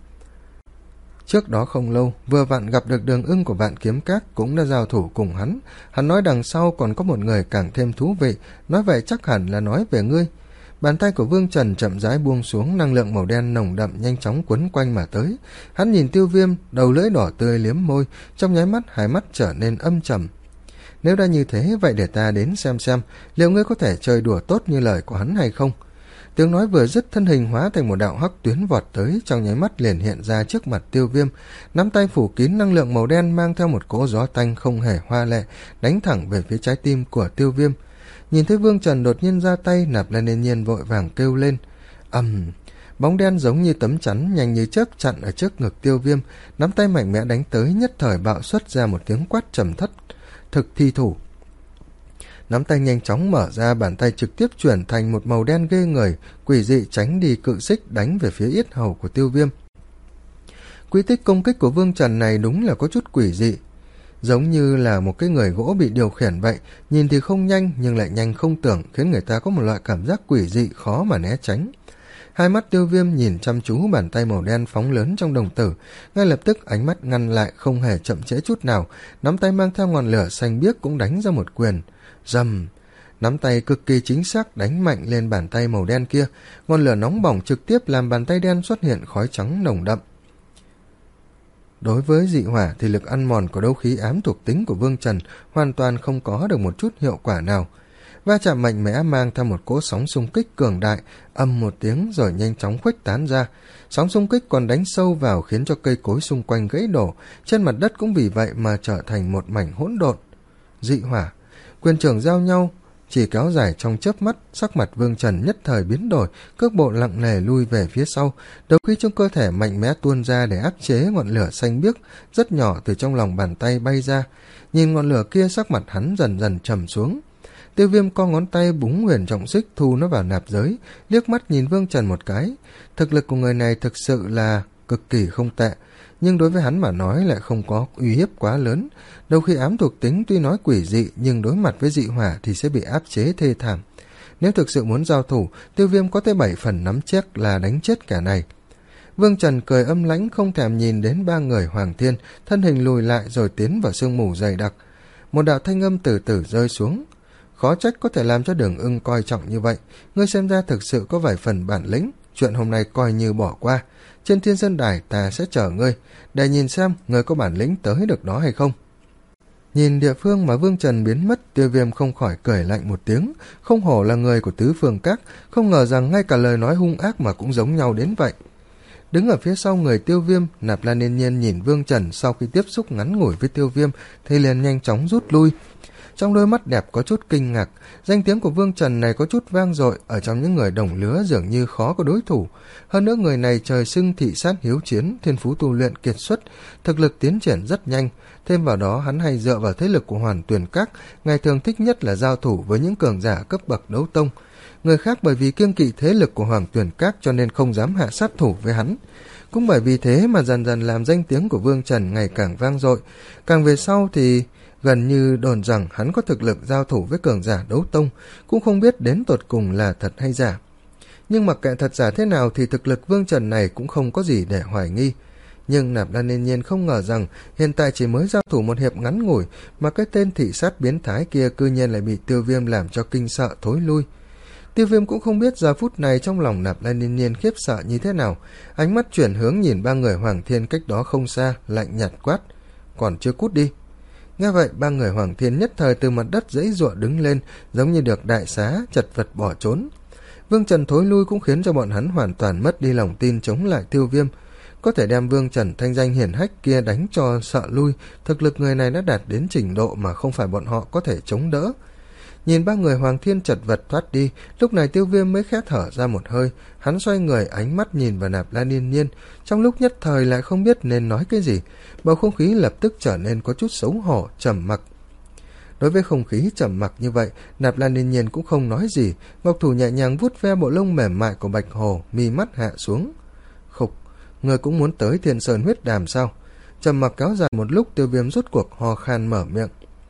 Trước đó không lâu, vừa vặn gặp được Đường Ưng của Vạn Kiếm Các cũng đã giao thủ cùng hắn. Hắn nói đằng sau còn có một người càng thêm thú vị, nói vậy chắc hẳn là nói về ngươi. Bàn tay của Vương Trần chậm rãi buông xuống, năng lượng màu đen nồng đậm nhanh chóng quấn quanh mà tới. Hắn nhìn Tiêu Viêm, đầu lưỡi đỏ tươi liếm môi, trong nháy mắt hai mắt trở nên âm trầm. Nếu đã như thế, vậy để ta đến xem xem liệu ngươi có thể chơi đùa tốt như lời của hắn hay không. Tiếng nói vừa dứt, thân hình hóa thành một đạo hắc tuyến vọt tới, trong nháy mắt liền hiện ra trước mặt Tiêu Viêm, nắm tay phủ kín năng lượng màu đen mang theo một cỗ gió tanh không hề hoa lệ, đánh thẳng về phía trái tim của Tiêu Viêm. Nhìn thấy Vương Trần đột nhiên ra tay, Nạp Lan Yên Nhiên vội vàng kêu lên. Ầm, um, bóng đen giống như tấm chắn nhanh như chớp chặn ở trước ngực Tiêu Viêm, nắm tay mạnh mẽ đánh tới, nhất thời bạo xuất ra một tiếng quát trầm thất, thực thi thủ. Nắm tay nhanh chóng mở ra, bàn tay trực tiếp chuyển thành một màu đen ghê người, quỷ dị tránh đi cự xích đánh về phía yết hầu của Tiêu Viêm. Quy tích công kích của Vương Trần này đúng là có chút quỷ dị, giống như là một cái người gỗ bị điều khiển vậy, nhìn thì không nhanh nhưng lại nhanh không tưởng, khiến người ta có một loại cảm giác quỷ dị khó mà né tránh. Hai mắt Tiêu Viêm nhìn chăm chú bàn tay màu đen phóng lớn trong đồng tử, ngay lập tức ánh mắt ngăn lại, không hề chậm trễ chút nào, nắm tay mang theo ngọn lửa xanh biếc cũng đánh ra một quyền. Rầm, nắm tay cực kỳ chính xác đánh mạnh lên bàn tay màu đen kia, ngọn lửa nóng bỏng trực tiếp làm bàn tay đen xuất hiện khói trắng nồng đậm. Đối với dị hỏa thì lực ăn mòn của đấu khí ám thuộc tính của Vương Trần hoàn toàn không có được một chút hiệu quả nào. Va chạm mạnh mẽ mang theo một cỗ sóng xung kích cường đại, âm một tiếng rồi nhanh chóng khuếch tán ra. Sóng xung kích còn đánh sâu vào khiến cho cây cối xung quanh gãy đổ, trên mặt đất cũng vì vậy mà trở thành một mảnh hỗn độn. Dị hỏa, quyền trưởng giao nhau chỉ kéo dài trong chớp mắt, sắc mặt Vương Trần nhất thời biến đổi, cước bộ lặng nề lui về phía sau, đầu khí trong cơ thể mạnh mẽ tuôn ra để áp chế ngọn lửa xanh biếc rất nhỏ từ trong lòng bàn tay bay ra. Nhìn ngọn lửa kia, sắc mặt hắn dần dần trầm xuống. Tiêu Viêm co ngón tay búng huyền trọng xích thu nó vào nạp giới, liếc mắt nhìn Vương Trần một cái. Thực lực của người này thực sự là cực kỳ không tệ, nhưng đối với hắn mà nói lại không có uy hiếp quá lớn. Đầu khi ám thuộc tính tuy nói quỷ dị, nhưng đối mặt với dị hỏa thì sẽ bị áp chế thê thảm. Nếu thực sự muốn giao thủ, Tiêu Viêm có tới bảy phần nắm chắc là đánh chết kẻ này. Vương Trần cười âm lãnh, không thèm nhìn đến ba người Hoàng Thiên, thân hình lùi lại rồi tiến vào sương mù dày đặc. Một đạo thanh âm từ từ rơi xuống. Khó trách có thể làm cho Đường Ưng coi trọng như vậy, ngươi xem ra thực sự có vài phần bản lĩnh, chuyện hôm nay coi như bỏ qua. Trên Thiên Sơn Đài ta sẽ chờ ngươi, để nhìn xem ngươi có bản lĩnh tới được đó hay không. Nhìn địa phương mà Vương Trần biến mất, Tiêu Viêm không khỏi cười lạnh một tiếng, không hổ là người của tứ phương các, không ngờ rằng ngay cả lời nói hung ác mà cũng giống nhau đến vậy. Đứng ở phía sau người Tiêu Viêm, Nạp Lan Yên Nhiên nhìn Vương Trần sau khi tiếp xúc ngắn ngủi với Tiêu Viêm thì liền nhanh chóng rút lui. trong đôi mắt đẹp có chút kinh ngạc. Danh tiếng của Vương Trần này có chút vang dội, ở trong những người đồng lứa dường như khó có đối thủ. Hơn nữa người này trời xưng thị sát hiếu chiến, thiên phú tu luyện kiệt xuất, thực lực tiến triển rất nhanh. Thêm vào đó hắn hay dựa vào thế lực của Hoàn Tuyền Các, ngày thường thích nhất là giao thủ với những cường giả cấp bậc đấu tông. Người khác bởi vì kiêng kỵ thế lực của Hoàng Tuyền Các cho nên không dám hạ sát thủ với hắn. Cũng bởi vì thế mà dần dần làm danh tiếng của Vương Trần ngày càng vang dội. Càng về sau thì gần như đồn rằng hắn có thực lực giao thủ với cường giả đấu tông, cũng không biết đến tột cùng là thật hay giả. Nhưng mặc kệ thật giả thế nào thì thực lực Vương Trần này cũng không có gì để hoài nghi. Nhưng Nạp Lan Yên Nhiên không ngờ rằng hiện tại chỉ mới giao thủ một hiệp ngắn ngủi mà cái tên thị sát biến thái kia cư nhiên lại bị Tiêu Viêm làm cho kinh sợ thối lui. Tiêu Viêm cũng không biết giờ phút này trong lòng Nạp Lan Yên Nhiên khiếp sợ như thế nào, ánh mắt chuyển hướng nhìn ba người Hoàng Thiên cách đó không xa, lạnh nhạt quát: "Còn chưa cút đi." Nghe vậy, ba người Hoàng Thiên nhất thời từ mặt đất giãy giụa đứng lên, giống như được đại xá, chật vật bỏ trốn. Vương Trần thối lui cũng khiến cho bọn hắn hoàn toàn mất đi lòng tin chống lại Tiêu Viêm. Có thể đem Vương Trần thanh danh hiển hách kia đánh cho sợ lui, thực lực người này đã đạt đến trình độ mà không phải bọn họ có thể chống đỡ. Nhìn ba người Hoàng Thiên chật vật thoát đi, lúc này Tiêu Viêm mới khẽ thở ra một hơi. Hắn xoay người, ánh mắt nhìn vào Nạp Lan Yên Nhiên, trong lúc nhất thời lại không biết nên nói cái gì. Bầu không khí lập tức trở nên có chút xấu hổ, trầm mặc. Đối với không khí trầm mặc như vậy, Nạp Lan Yên Nhiên cũng không nói gì, ngọc thủ nhẹ nhàng vuốt ve bộ lông mềm mại của Bạch Hồ, mi mắt hạ xuống. "Khục, người cũng muốn tới Thiên Sơn huyết đàm sao?" Trầm mặc kéo dài một lúc, Tiêu Viêm rút cuộc ho khan mở miệng.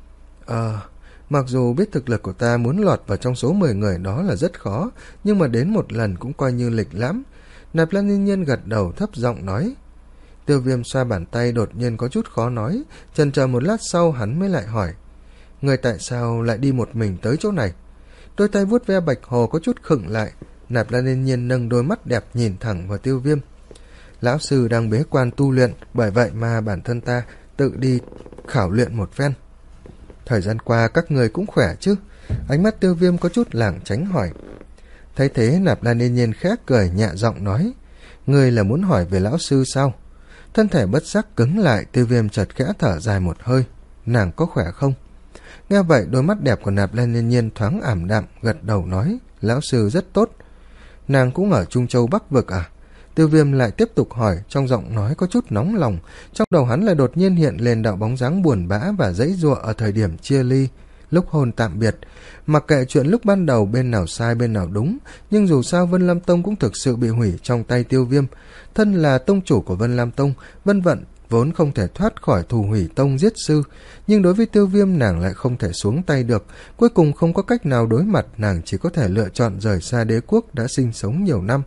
Ờ... Mặc dù biết thực lực của ta muốn lọt vào trong số mười người đó là rất khó, nhưng mà đến một lần cũng coi như lịch lãm. Nạp Lan Yên Nhiên gật đầu thấp giọng nói. Tiêu Viêm xoa bàn tay đột nhiên có chút khó nói, chần chờ một lát sau hắn mới lại hỏi: "Người tại sao lại đi một mình tới chỗ này?" Đôi tay vuốt ve Bạch Hồ có chút khựng lại. Nạp Lan Yên Nhiên nâng đôi mắt đẹp nhìn thẳng vào Tiêu Viêm. "Lão sư đang bế quan tu luyện, bởi vậy mà bản thân ta tự đi khảo luyện một phen." "Thời gian qua các người cũng khỏe chứ?" Ánh mắt Tiêu Viêm có chút lảng tránh hỏi. Thấy thế, Nạp Lan Yên Nhiên khẽ cười nhẹ giọng nói: "Ngươi là muốn hỏi về lão sư sao?" Thân thể bất giác cứng lại, Tiêu Viêm chợt khẽ thở dài một hơi. "Nàng có khỏe không?" Nghe vậy, đôi mắt đẹp của Nạp Lan Yên Nhiên thoáng ảm đạm, gật đầu nói: "Lão sư rất tốt." "Nàng cũng ở Trung Châu Bắc Vực à?" Tiêu Viêm lại tiếp tục hỏi, trong giọng nói có chút nóng lòng. Trong đầu hắn lại đột nhiên hiện lên đạo bóng dáng buồn bã và giãy giụa ở thời điểm chia ly, lúc hôn tạm biệt. Mặc kệ chuyện lúc ban đầu bên nào sai bên nào đúng, nhưng dù sao Vân Lam Tông cũng thực sự bị hủy trong tay Tiêu Viêm. Thân là tông chủ của Vân Lam Tông, Vân Vận vốn không thể thoát khỏi thù hủy tông giết sư, nhưng đối với Tiêu Viêm nàng lại không thể xuống tay được. Cuối cùng không có cách nào đối mặt, nàng chỉ có thể lựa chọn rời xa đế quốc đã sinh sống nhiều năm,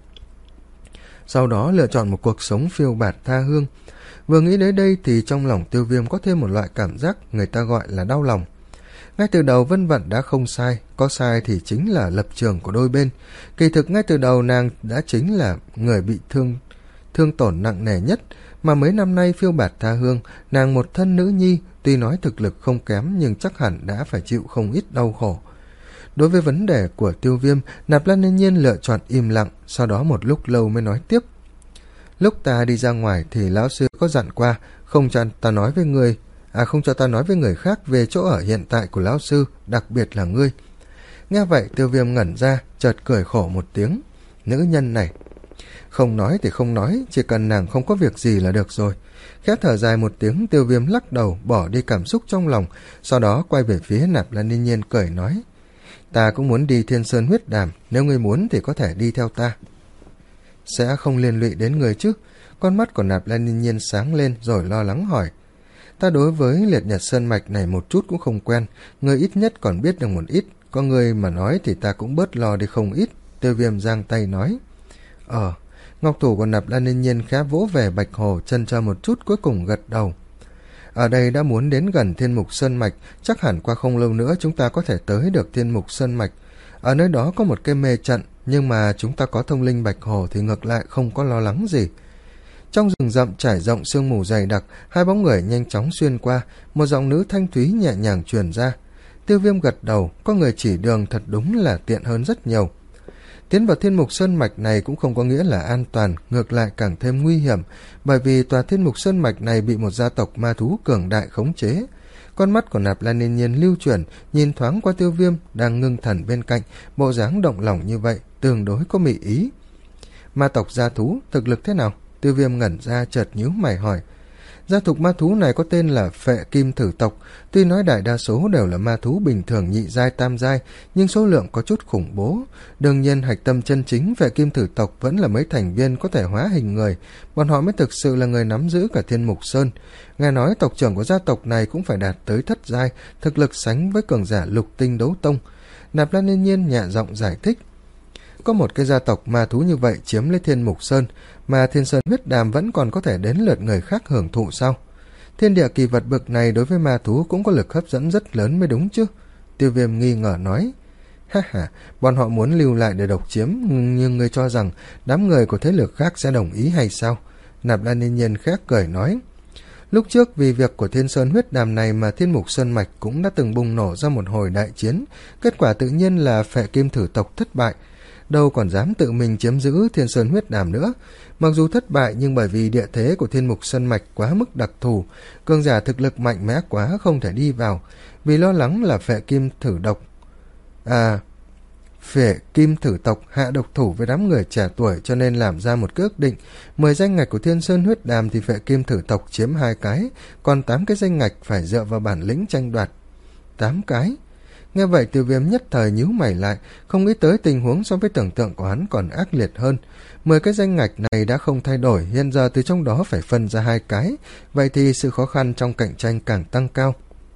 sau đó lựa chọn một cuộc sống phiêu bạt tha hương. Vừa nghĩ đến đây thì trong lòng Tiêu Viêm có thêm một loại cảm giác người ta gọi là đau lòng. Ngay từ đầu Vân Vận đã không sai, có sai thì chính là lập trường của đôi bên. Kỳ thực ngay từ đầu nàng đã chính là người bị thương thương tổn nặng nề nhất, mà mấy năm nay phiêu bạt tha hương, nàng một thân nữ nhi, tuy nói thực lực không kém nhưng chắc hẳn đã phải chịu không ít đau khổ. Đối với vấn đề của Tiêu Viêm, Nạp Lan Yên Nhiên lựa chọn im lặng, sau đó một lúc lâu mới nói tiếp. "Lúc ta đi ra ngoài thì lão sư có dặn qua, không cho ta nói với người, à không cho ta nói với người khác về chỗ ở hiện tại của lão sư, đặc biệt là ngươi." Nghe vậy, Tiêu Viêm ngẩn ra, chợt cười khổ một tiếng. Nữ nhân này, không nói thì không nói, chỉ cần nàng không có việc gì là được rồi. Khẽ thở dài một tiếng, Tiêu Viêm lắc đầu, bỏ đi cảm xúc trong lòng, sau đó quay về phía Nạp Lan Yên Nhiên cười nói: "Ta cũng muốn đi Thiên Sơn huyết đàm, nếu ngươi muốn thì có thể đi theo ta." "Sẽ không liên lụy đến người chứ?" Con mắt của Nạp Lan Yên Nhiên sáng lên rồi lo lắng hỏi. "Ta đối với Liệt Nhật Sơn Mạch này một chút cũng không quen, ngươi ít nhất còn biết được một ít, có ngươi mà nói thì ta cũng bớt lo đi không ít." Tiêu Viêm giang tay nói. Ờ Ngọc thủ của Nạp Lan Yên Nhiên khẽ vỗ về Bạch Hồ, chân chờ một chút cuối cùng gật đầu. "Ở đây đã muốn đến gần Thiên Mục Sơn Mạch, chắc hẳn qua không lâu nữa chúng ta có thể tới được Thiên Mục Sơn Mạch. Ở nơi đó có một cái mê trận, nhưng mà chúng ta có thông linh Bạch Hồ thì ngược lại không có lo lắng gì." Trong rừng rậm trải rộng sương mù dày đặc, hai bóng người nhanh chóng xuyên qua, một giọng nữ thanh thúy nhẹ nhàng truyền ra. Tiêu Viêm gật đầu, có người chỉ đường thật đúng là tiện hơn rất nhiều. Tiến vào Thiên Mục Sơn Mạch này cũng không có nghĩa là an toàn, ngược lại càng thêm nguy hiểm, bởi vì tòa Thiên Mục Sơn Mạch này bị một gia tộc ma thú cường đại khống chế. Con mắt của Nạp Lan Yên Nhiên lưu chuyển, nhìn thoáng qua Tiêu Viêm đang ngưng thần bên cạnh, bộ dáng động lòng như vậy tương đối có mị ý. Ma tộc gia thú thực lực thế nào? Tiêu Viêm ngẩn ra, chợt nhíu mày hỏi. Gia tộc ma thú này có tên là Phệ Kim Thử Tộc, tuy nói đại đa số đều là ma thú bình thường nhị giai tam giai, nhưng số lượng có chút khủng bố. Đương nhiên hạch tâm chân chính Phệ Kim Thử Tộc vẫn là mấy thành viên có thể hóa hình người, bọn họ mới thực sự là người nắm giữ cả Thiên Mục Sơn. Nghe nói tộc trưởng của gia tộc này cũng phải đạt tới thất giai, thực lực sánh với cường giả Lục Tinh Đấu Tông. Nạp Lan Yên Nhiên nhẹ giọng giải thích. Có một cái gia tộc ma thú như vậy chiếm lấy Thiên Mục Sơn, mà Thiên Sơn huyết đàm vẫn còn có thể đến lượt người khác hưởng thụ sao? Thiên địa kỳ vật bực này đối với ma thú cũng có lực hấp dẫn rất lớn mới đúng chứ? Tiêu Viêm nghi ngờ nói. Ha ha, bọn họ muốn lưu lại để độc chiếm, nhưng ngươi cho rằng đám người của thế lực khác sẽ đồng ý hay sao? Nạp Lan Yên Nhiên khẽ cười nói. Lúc trước vì việc của Thiên Sơn huyết đàm này mà Thiên Mục Sơn Mạch cũng đã từng bùng nổ ra một hồi đại chiến, kết quả tự nhiên là Phệ Kim Thử Tộc thất bại, đâu còn dám tự mình chiếm giữ Thiên Sơn huyết đàm nữa. Mặc dù thất bại nhưng bởi vì địa thế của Thiên Mục Sơn Mạch quá mức đặc thù, cường giả thực lực mạnh mẽ quá không thể đi vào, vì lo lắng là Phệ Kim Thử độc à Phệ Kim Thử Tộc hạ độc thủ với đám người trẻ tuổi, cho nên làm ra một ước định, mười danh ngạch của Thiên Sơn huyết đàm thì Phệ Kim Thử Tộc chiếm hai cái, còn tám cái danh ngạch phải dựa vào bản lĩnh tranh đoạt. Tám cái? Nghe vậy Tiêu Viêm nhất thời nhíu mày lại, không nghĩ tới tình huống so với tưởng tượng của hắn còn ác liệt hơn. Mười cái danh ngạch này đã không thay đổi, hiện giờ từ trong đó phải phân ra hai cái, vậy thì sự khó khăn trong cạnh tranh càng tăng cao.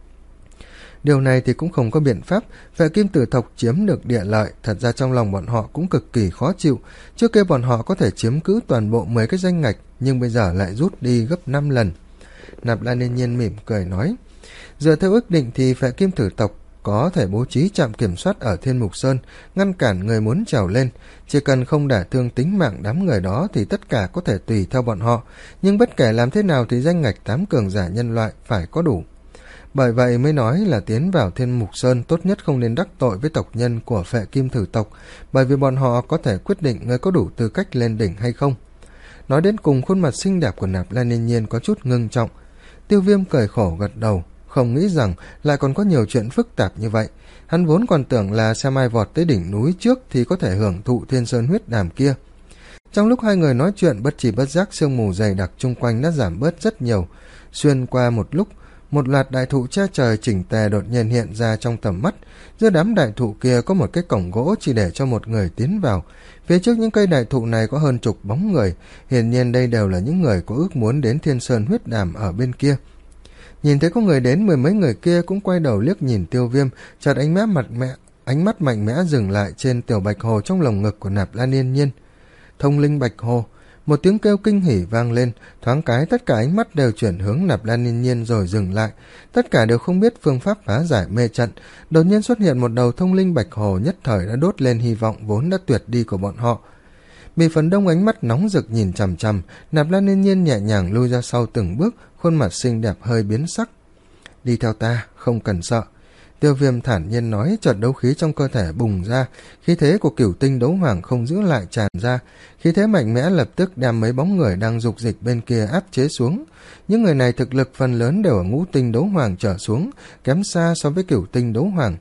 Điều này thì cũng không có biện pháp, Phệ Kim Tử Tộc chiếm được địa lợi, thật ra trong lòng bọn họ cũng cực kỳ khó chịu. Trước kia bọn họ có thể chiếm cứ toàn bộ mười cái danh ngạch, nhưng bây giờ lại rút đi gấp năm lần. Nạp Lan Yên Nhiên mỉm cười nói, dựa theo ước định thì Phệ Kim Tử Tộc có thể bố trí trạm kiểm soát ở Thiên Mục Sơn, ngăn cản người muốn trèo lên. Chỉ cần không đả thương tính mạng đám người đó thì tất cả có thể tùy theo bọn họ, nhưng bất kể làm thế nào thì danh ngạch tám cường giả nhân loại phải có đủ. Bởi vậy mới nói là tiến vào Thiên Mục Sơn tốt nhất không nên đắc tội với tộc nhân của Phệ Kim Thử Tộc, bởi vì bọn họ có thể quyết định người có đủ tư cách lên đỉnh hay không. Nói đến cùng, khuôn mặt xinh đẹp của Nạp Lan Yên Nhiên có chút ngưng trọng. Tiêu Viêm cười khổ gật đầu, không nghĩ rằng lại còn có nhiều chuyện phức tạp như vậy. Hắn vốn còn tưởng là xem ai vọt tới đỉnh núi trước thì có thể hưởng thụ Thiên Sơn huyết đàm kia. Trong lúc hai người nói chuyện, bất chỉ bất giác sương mù dày đặc chung quanh đã giảm bớt rất nhiều. Xuyên qua một lúc, một loạt đại thụ che trời chỉnh tề đột nhiên hiện ra trong tầm mắt. Giữa đám đại thụ kia có một cái cổng gỗ chỉ để cho một người tiến vào. Phía trước những cây đại thụ này có hơn chục bóng người, hiển nhiên đây đều là những người có ước muốn đến Thiên Sơn huyết đàm ở bên kia. Nhìn thấy có người đến, mười mấy người kia cũng quay đầu liếc nhìn Tiêu Viêm, chợt ánh mắt mặt mẹ ánh mắt mạnh mẽ dừng lại trên tiểu bạch hồ trong lồng ngực của Nạp Lan Yên Nhiên. Thông linh bạch hồ. Một tiếng kêu kinh hỉ vang lên, thoáng cái tất cả ánh mắt đều chuyển hướng Nạp Lan Yên Nhiên rồi dừng lại. Tất cả đều không biết phương pháp phá giải mê trận. Đột nhiên xuất hiện một đầu thông linh bạch hồ, nhất thời đã đốt lên hy vọng vốn đã tuyệt đi của bọn họ. Bị phần đông ánh mắt nóng rực nhìn chằm chằm, Nạp Lan Yên Nhiên nhẹ nhàng lui ra sau từng bước, khuôn mặt xinh đẹp hơi biến sắc. Đi theo ta, không cần sợ. Tiêu Viêm thản nhiên nói, chợt đấu khí trong cơ thể bùng ra, khí thế của Cửu Tinh Đấu Hoàng không giữ lại tràn ra, khí thế mạnh mẽ lập tức đem mấy bóng người đang dục dịch bên kia áp chế xuống. Những người này thực lực phần lớn đều ở Ngũ Tinh Đấu Hoàng trở xuống, kém xa so với Cửu Tinh Đấu Hoàng.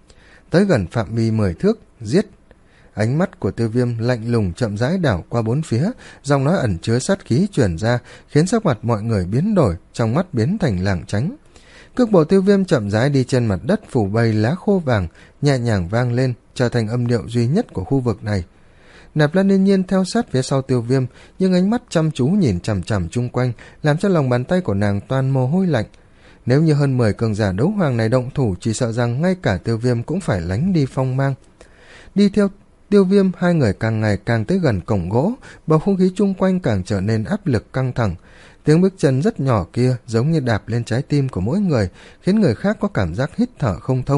Tới gần phạm vi mười thước, giết. Ánh mắt của Tiêu Viêm lạnh lùng chậm rãi đảo qua bốn phía, giọng nói ẩn chứa sát khí truyền ra, khiến sắc mặt mọi người biến đổi, trong mắt biến thành lảng tránh. Cước bộ Tiêu Viêm chậm rãi đi trên mặt đất phủ bầy lá khô vàng, nhẹ nhàng vang lên, trở thành âm điệu duy nhất của khu vực này. Nạp Lan Yên Nhiên theo sát phía sau Tiêu Viêm, nhưng ánh mắt chăm chú nhìn chằm chằm chung quanh, làm cho lòng bàn tay của nàng toan mồ hôi lạnh. Nếu như hơn mười cường giả đấu hoàng này động thủ, chỉ sợ rằng ngay cả Tiêu Viêm cũng phải lánh đi phong mang. Đi theo Tiêu Viêm, hai người càng ngày càng tới gần cổng gỗ, bầu không khí chung quanh càng trở nên áp lực căng thẳng. Tiếng bước chân rất nhỏ kia giống như đạp lên trái tim của mỗi người, khiến người khác có cảm giác hít thở không thông.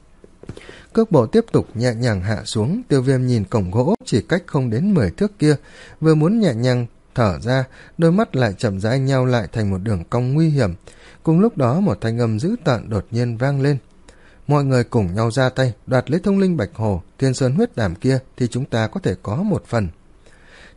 Cước bộ tiếp tục nhẹ nhàng hạ xuống, Tiêu Viêm nhìn cổng gỗ chỉ cách không đến mười thước kia, vừa muốn nhẹ nhàng thở ra, đôi mắt lại chậm rãi nheo lại thành một đường cong nguy hiểm. Cùng lúc đó một thanh âm dữ tợn đột nhiên vang lên. Mọi người cùng nhau ra tay, đoạt lấy thông linh bạch hồ, Thiên Sơn huyết đàm kia thì chúng ta có thể có một phần.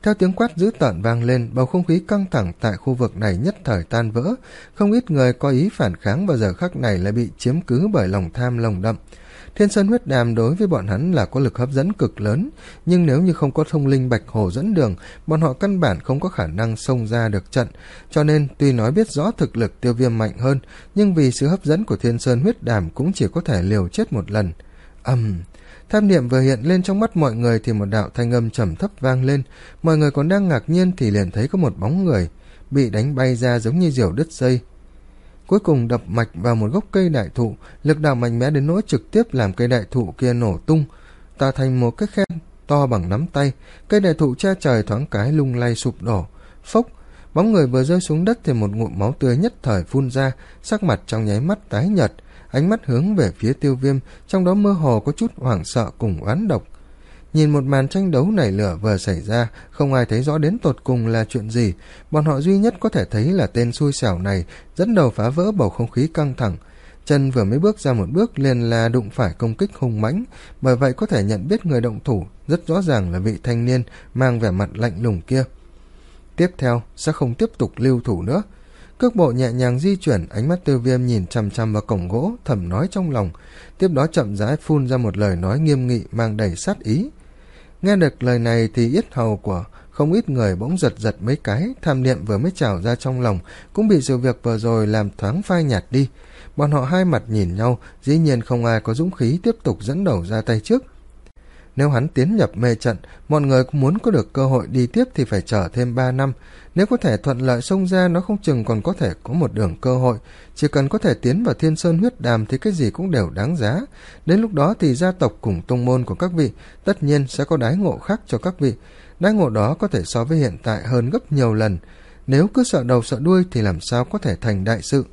Theo tiếng quát dữ tợn vang lên, bầu không khí căng thẳng tại khu vực này nhất thời tan vỡ. Không ít người có ý phản kháng vào giờ khắc này lại bị chiếm cứ bởi lòng tham lồng đậm. Thiên Sơn huyết đàm đối với bọn hắn là có lực hấp dẫn cực lớn, nhưng nếu như không có thông linh bạch hổ dẫn đường, bọn họ căn bản không có khả năng xông ra được trận. Cho nên tuy nói biết rõ thực lực Tiêu Viêm mạnh hơn, nhưng vì sự hấp dẫn của Thiên Sơn huyết đàm cũng chỉ có thể liều chết một lần. Ầm um, tham niệm vừa hiện lên trong mắt mọi người thì một đạo thanh âm trầm thấp vang lên. Mọi người còn đang ngạc nhiên thì liền thấy có một bóng người bị đánh bay ra giống như diều đứt dây, cuối cùng đập mạch vào một gốc cây đại thụ, lực đạo mạnh mẽ đến nỗi trực tiếp làm cây đại thụ kia nổ tung, tạo thành một cái khe to bằng nắm tay. Cây đại thụ che trời thoáng cái lung lay sụp đổ. Phốc, bóng người vừa rơi xuống đất thì một ngụm máu tươi nhất thời phun ra, sắc mặt trong nháy mắt tái nhợt, ánh mắt hướng về phía Tiêu Viêm, trong đó mơ hồ có chút hoảng sợ cùng oán độc. Nhìn một màn tranh đấu nảy lửa vừa xảy ra, không ai thấy rõ đến tột cùng là chuyện gì. Bọn họ duy nhất có thể thấy là tên xui xẻo này dẫn đầu phá vỡ bầu không khí căng thẳng. Chân vừa mới bước ra một bước liền là đụng phải công kích hung mãnh, bởi vậy có thể nhận biết người động thủ rất rõ ràng là vị thanh niên mang vẻ mặt lạnh lùng kia. Tiếp theo sẽ không tiếp tục lưu thủ nữa. Cước bộ nhẹ nhàng di chuyển, ánh mắt Tiêu Viêm nhìn chằm chằm vào cổng gỗ, thầm nói trong lòng, tiếp đó chậm rãi phun ra một lời nói nghiêm nghị mang đầy sát ý. Nghe được lời này thì yết hầu của không ít người bỗng giật giật mấy cái, tham niệm vừa mới trào ra trong lòng cũng bị sự việc vừa rồi làm thoáng phai nhạt đi. Bọn họ hai mặt nhìn nhau, dĩ nhiên không ai có dũng khí tiếp tục dẫn đầu ra tay trước. Nếu hắn tiến nhập mê trận, mọi người muốn có được cơ hội đi tiếp thì phải chờ thêm ba năm. Nếu có thể thuận lợi xông ra, nó không chừng còn có thể có một đường cơ hội. Chỉ cần có thể tiến vào Thiên Sơn huyết đàm thì cái gì cũng đều đáng giá. Đến lúc đó thì gia tộc cùng tông môn của các vị tất nhiên sẽ có đái ngộ khác cho các vị. Đái ngộ đó có thể so với hiện tại hơn gấp nhiều lần. Nếu cứ sợ đầu sợ đuôi thì làm sao có thể thành đại sự.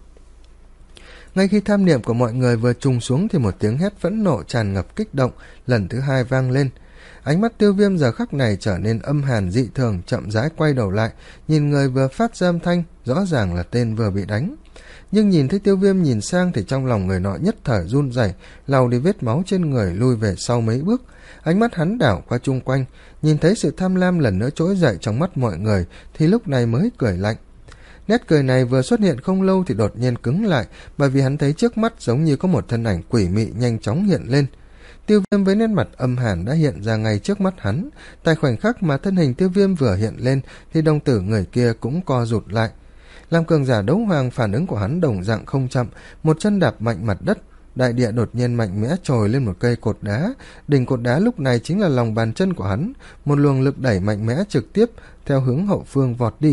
Ngay khi tham niệm của mọi người vừa trùng xuống thì một tiếng hét phẫn nộ tràn ngập kích động lần thứ hai vang lên. Ánh mắt Tiêu Viêm giờ khắc này trở nên âm hàn dị thường, chậm rãi quay đầu lại, nhìn người vừa phát ra âm thanh, rõ ràng là tên vừa bị đánh. Nhưng nhìn thấy Tiêu Viêm nhìn sang thì trong lòng người nọ nhất thời run rẩy, lau đi vết máu trên người, lui về sau mấy bước. Ánh mắt hắn đảo qua chung quanh, nhìn thấy sự tham lam lần nữa trỗi dậy trong mắt mọi người thì lúc này mới cười lạnh. Nét cười này vừa xuất hiện không lâu thì đột nhiên cứng lại, bởi vì hắn thấy trước mắt giống như có một thân ảnh quỷ mị nhanh chóng hiện lên. Tiêu Viêm với nét mặt âm hàn đã hiện ra ngay trước mắt hắn. Tại khoảnh khắc mà thân hình Tiêu Viêm vừa hiện lên thì đồng tử người kia cũng co rụt lại. Làm cường giả đấu hoàng, phản ứng của hắn đồng dạng không chậm, một chân đạp mạnh mặt đất, đại địa đột nhiên mạnh mẽ trồi lên một cây cột đá. Đỉnh cột đá lúc này chính là lòng bàn chân của hắn, một luồng lực đẩy mạnh mẽ trực tiếp theo hướng hậu phương vọt đi.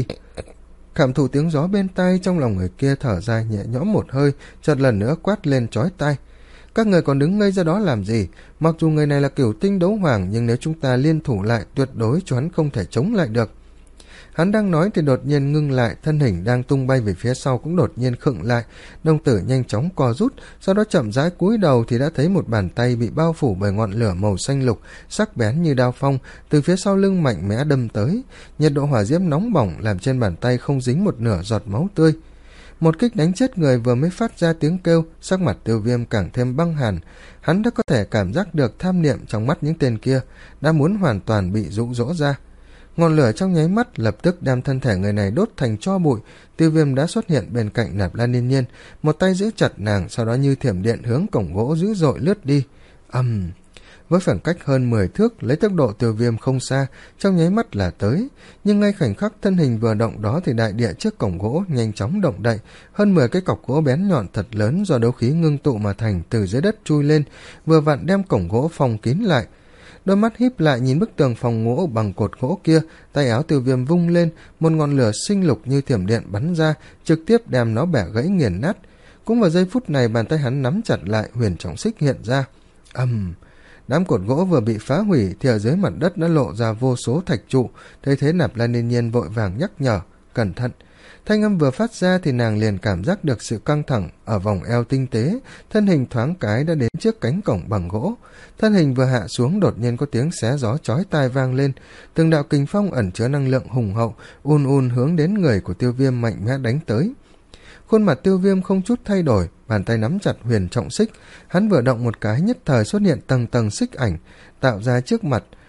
Cảm thụ tiếng gió bên tai, trong lòng người kia thở dài nhẹ nhõm một hơi, chợt lần nữa quát lên chói tai. Các người còn đứng ngây ra đó làm gì? Mặc dù người này là cửu tinh đấu hoàng, nhưng nếu chúng ta liên thủ lại, tuyệt đối cho hắn không thể chống lại được. Hắn đang nói thì đột nhiên ngưng lại, thân hình đang tung bay về phía sau cũng đột nhiên khựng lại, đồng tử nhanh chóng co rút, sau đó chậm rãi cúi đầu thì đã thấy một bàn tay bị bao phủ bởi ngọn lửa màu xanh lục, sắc bén như đao phong, từ phía sau lưng mạnh mẽ đâm tới. Nhiệt độ hỏa diễm nóng bỏng làm trên bàn tay không dính một nửa giọt máu tươi. Một kích đánh chết người vừa mới phát ra tiếng kêu, sắc mặt Tiêu Viêm càng thêm băng hàn. Hắn đã có thể cảm giác được tham niệm trong mắt những tên kia đã muốn hoàn toàn bị dụ dỗ ra. Ngọn lửa trong nháy mắt lập tức đem thân thể người này đốt thành tro bụi. Tiêu Viêm đã xuất hiện bên cạnh Nạp Lan Yên Nhiên, một tay giữ chặt nàng, sau đó như thiểm điện hướng cổng gỗ dữ dội lướt đi. Ầm! Um, với khoảng cách hơn mười thước, lấy tốc độ Tiêu Viêm không xa, trong nháy mắt là tới. Nhưng ngay khoảnh khắc thân hình vừa động đó thì đại địa trước cổng gỗ nhanh chóng động đậy, hơn mười cái cọc gỗ bén nhọn thật lớn do đấu khí ngưng tụ mà thành từ dưới đất chui lên, vừa vặn đem cổng gỗ phòng kín lại. Đôi mắt híp lại nhìn bức tường phòng gỗ bằng cột gỗ kia, tay áo Tiêu Viêm vung lên, một ngọn lửa sinh lục như thiểm điện bắn ra, trực tiếp đem nó bẻ gãy nghiền nát. Cũng vào giây phút này, bàn tay hắn nắm chặt lại, huyền trọng xích hiện ra. Ầm! Um, đám cột gỗ vừa bị phá hủy thì ở dưới mặt đất đã lộ ra vô số thạch trụ. Thấy thế Nạp Lan Yên Nhiên vội vàng nhắc nhở, cẩn thận. Thanh âm vừa phát ra thì nàng liền cảm giác được sự căng thẳng ở vòng eo tinh tế, thân hình thoáng cái đã đến trước cánh cổng bằng gỗ. Thân hình vừa hạ xuống, đột nhiên có tiếng xé gió chói tai vang lên, từng đạo kình phong ẩn chứa năng lượng hùng hậu un un hướng đến người của Tiêu Viêm mạnh mẽ đánh tới. Khuôn mặt Tiêu Viêm không chút thay đổi, bàn tay nắm chặt huyền trọng xích, hắn vừa động một cái nhất thời xuất hiện tầng tầng xích ảnh tạo ra trước mặt,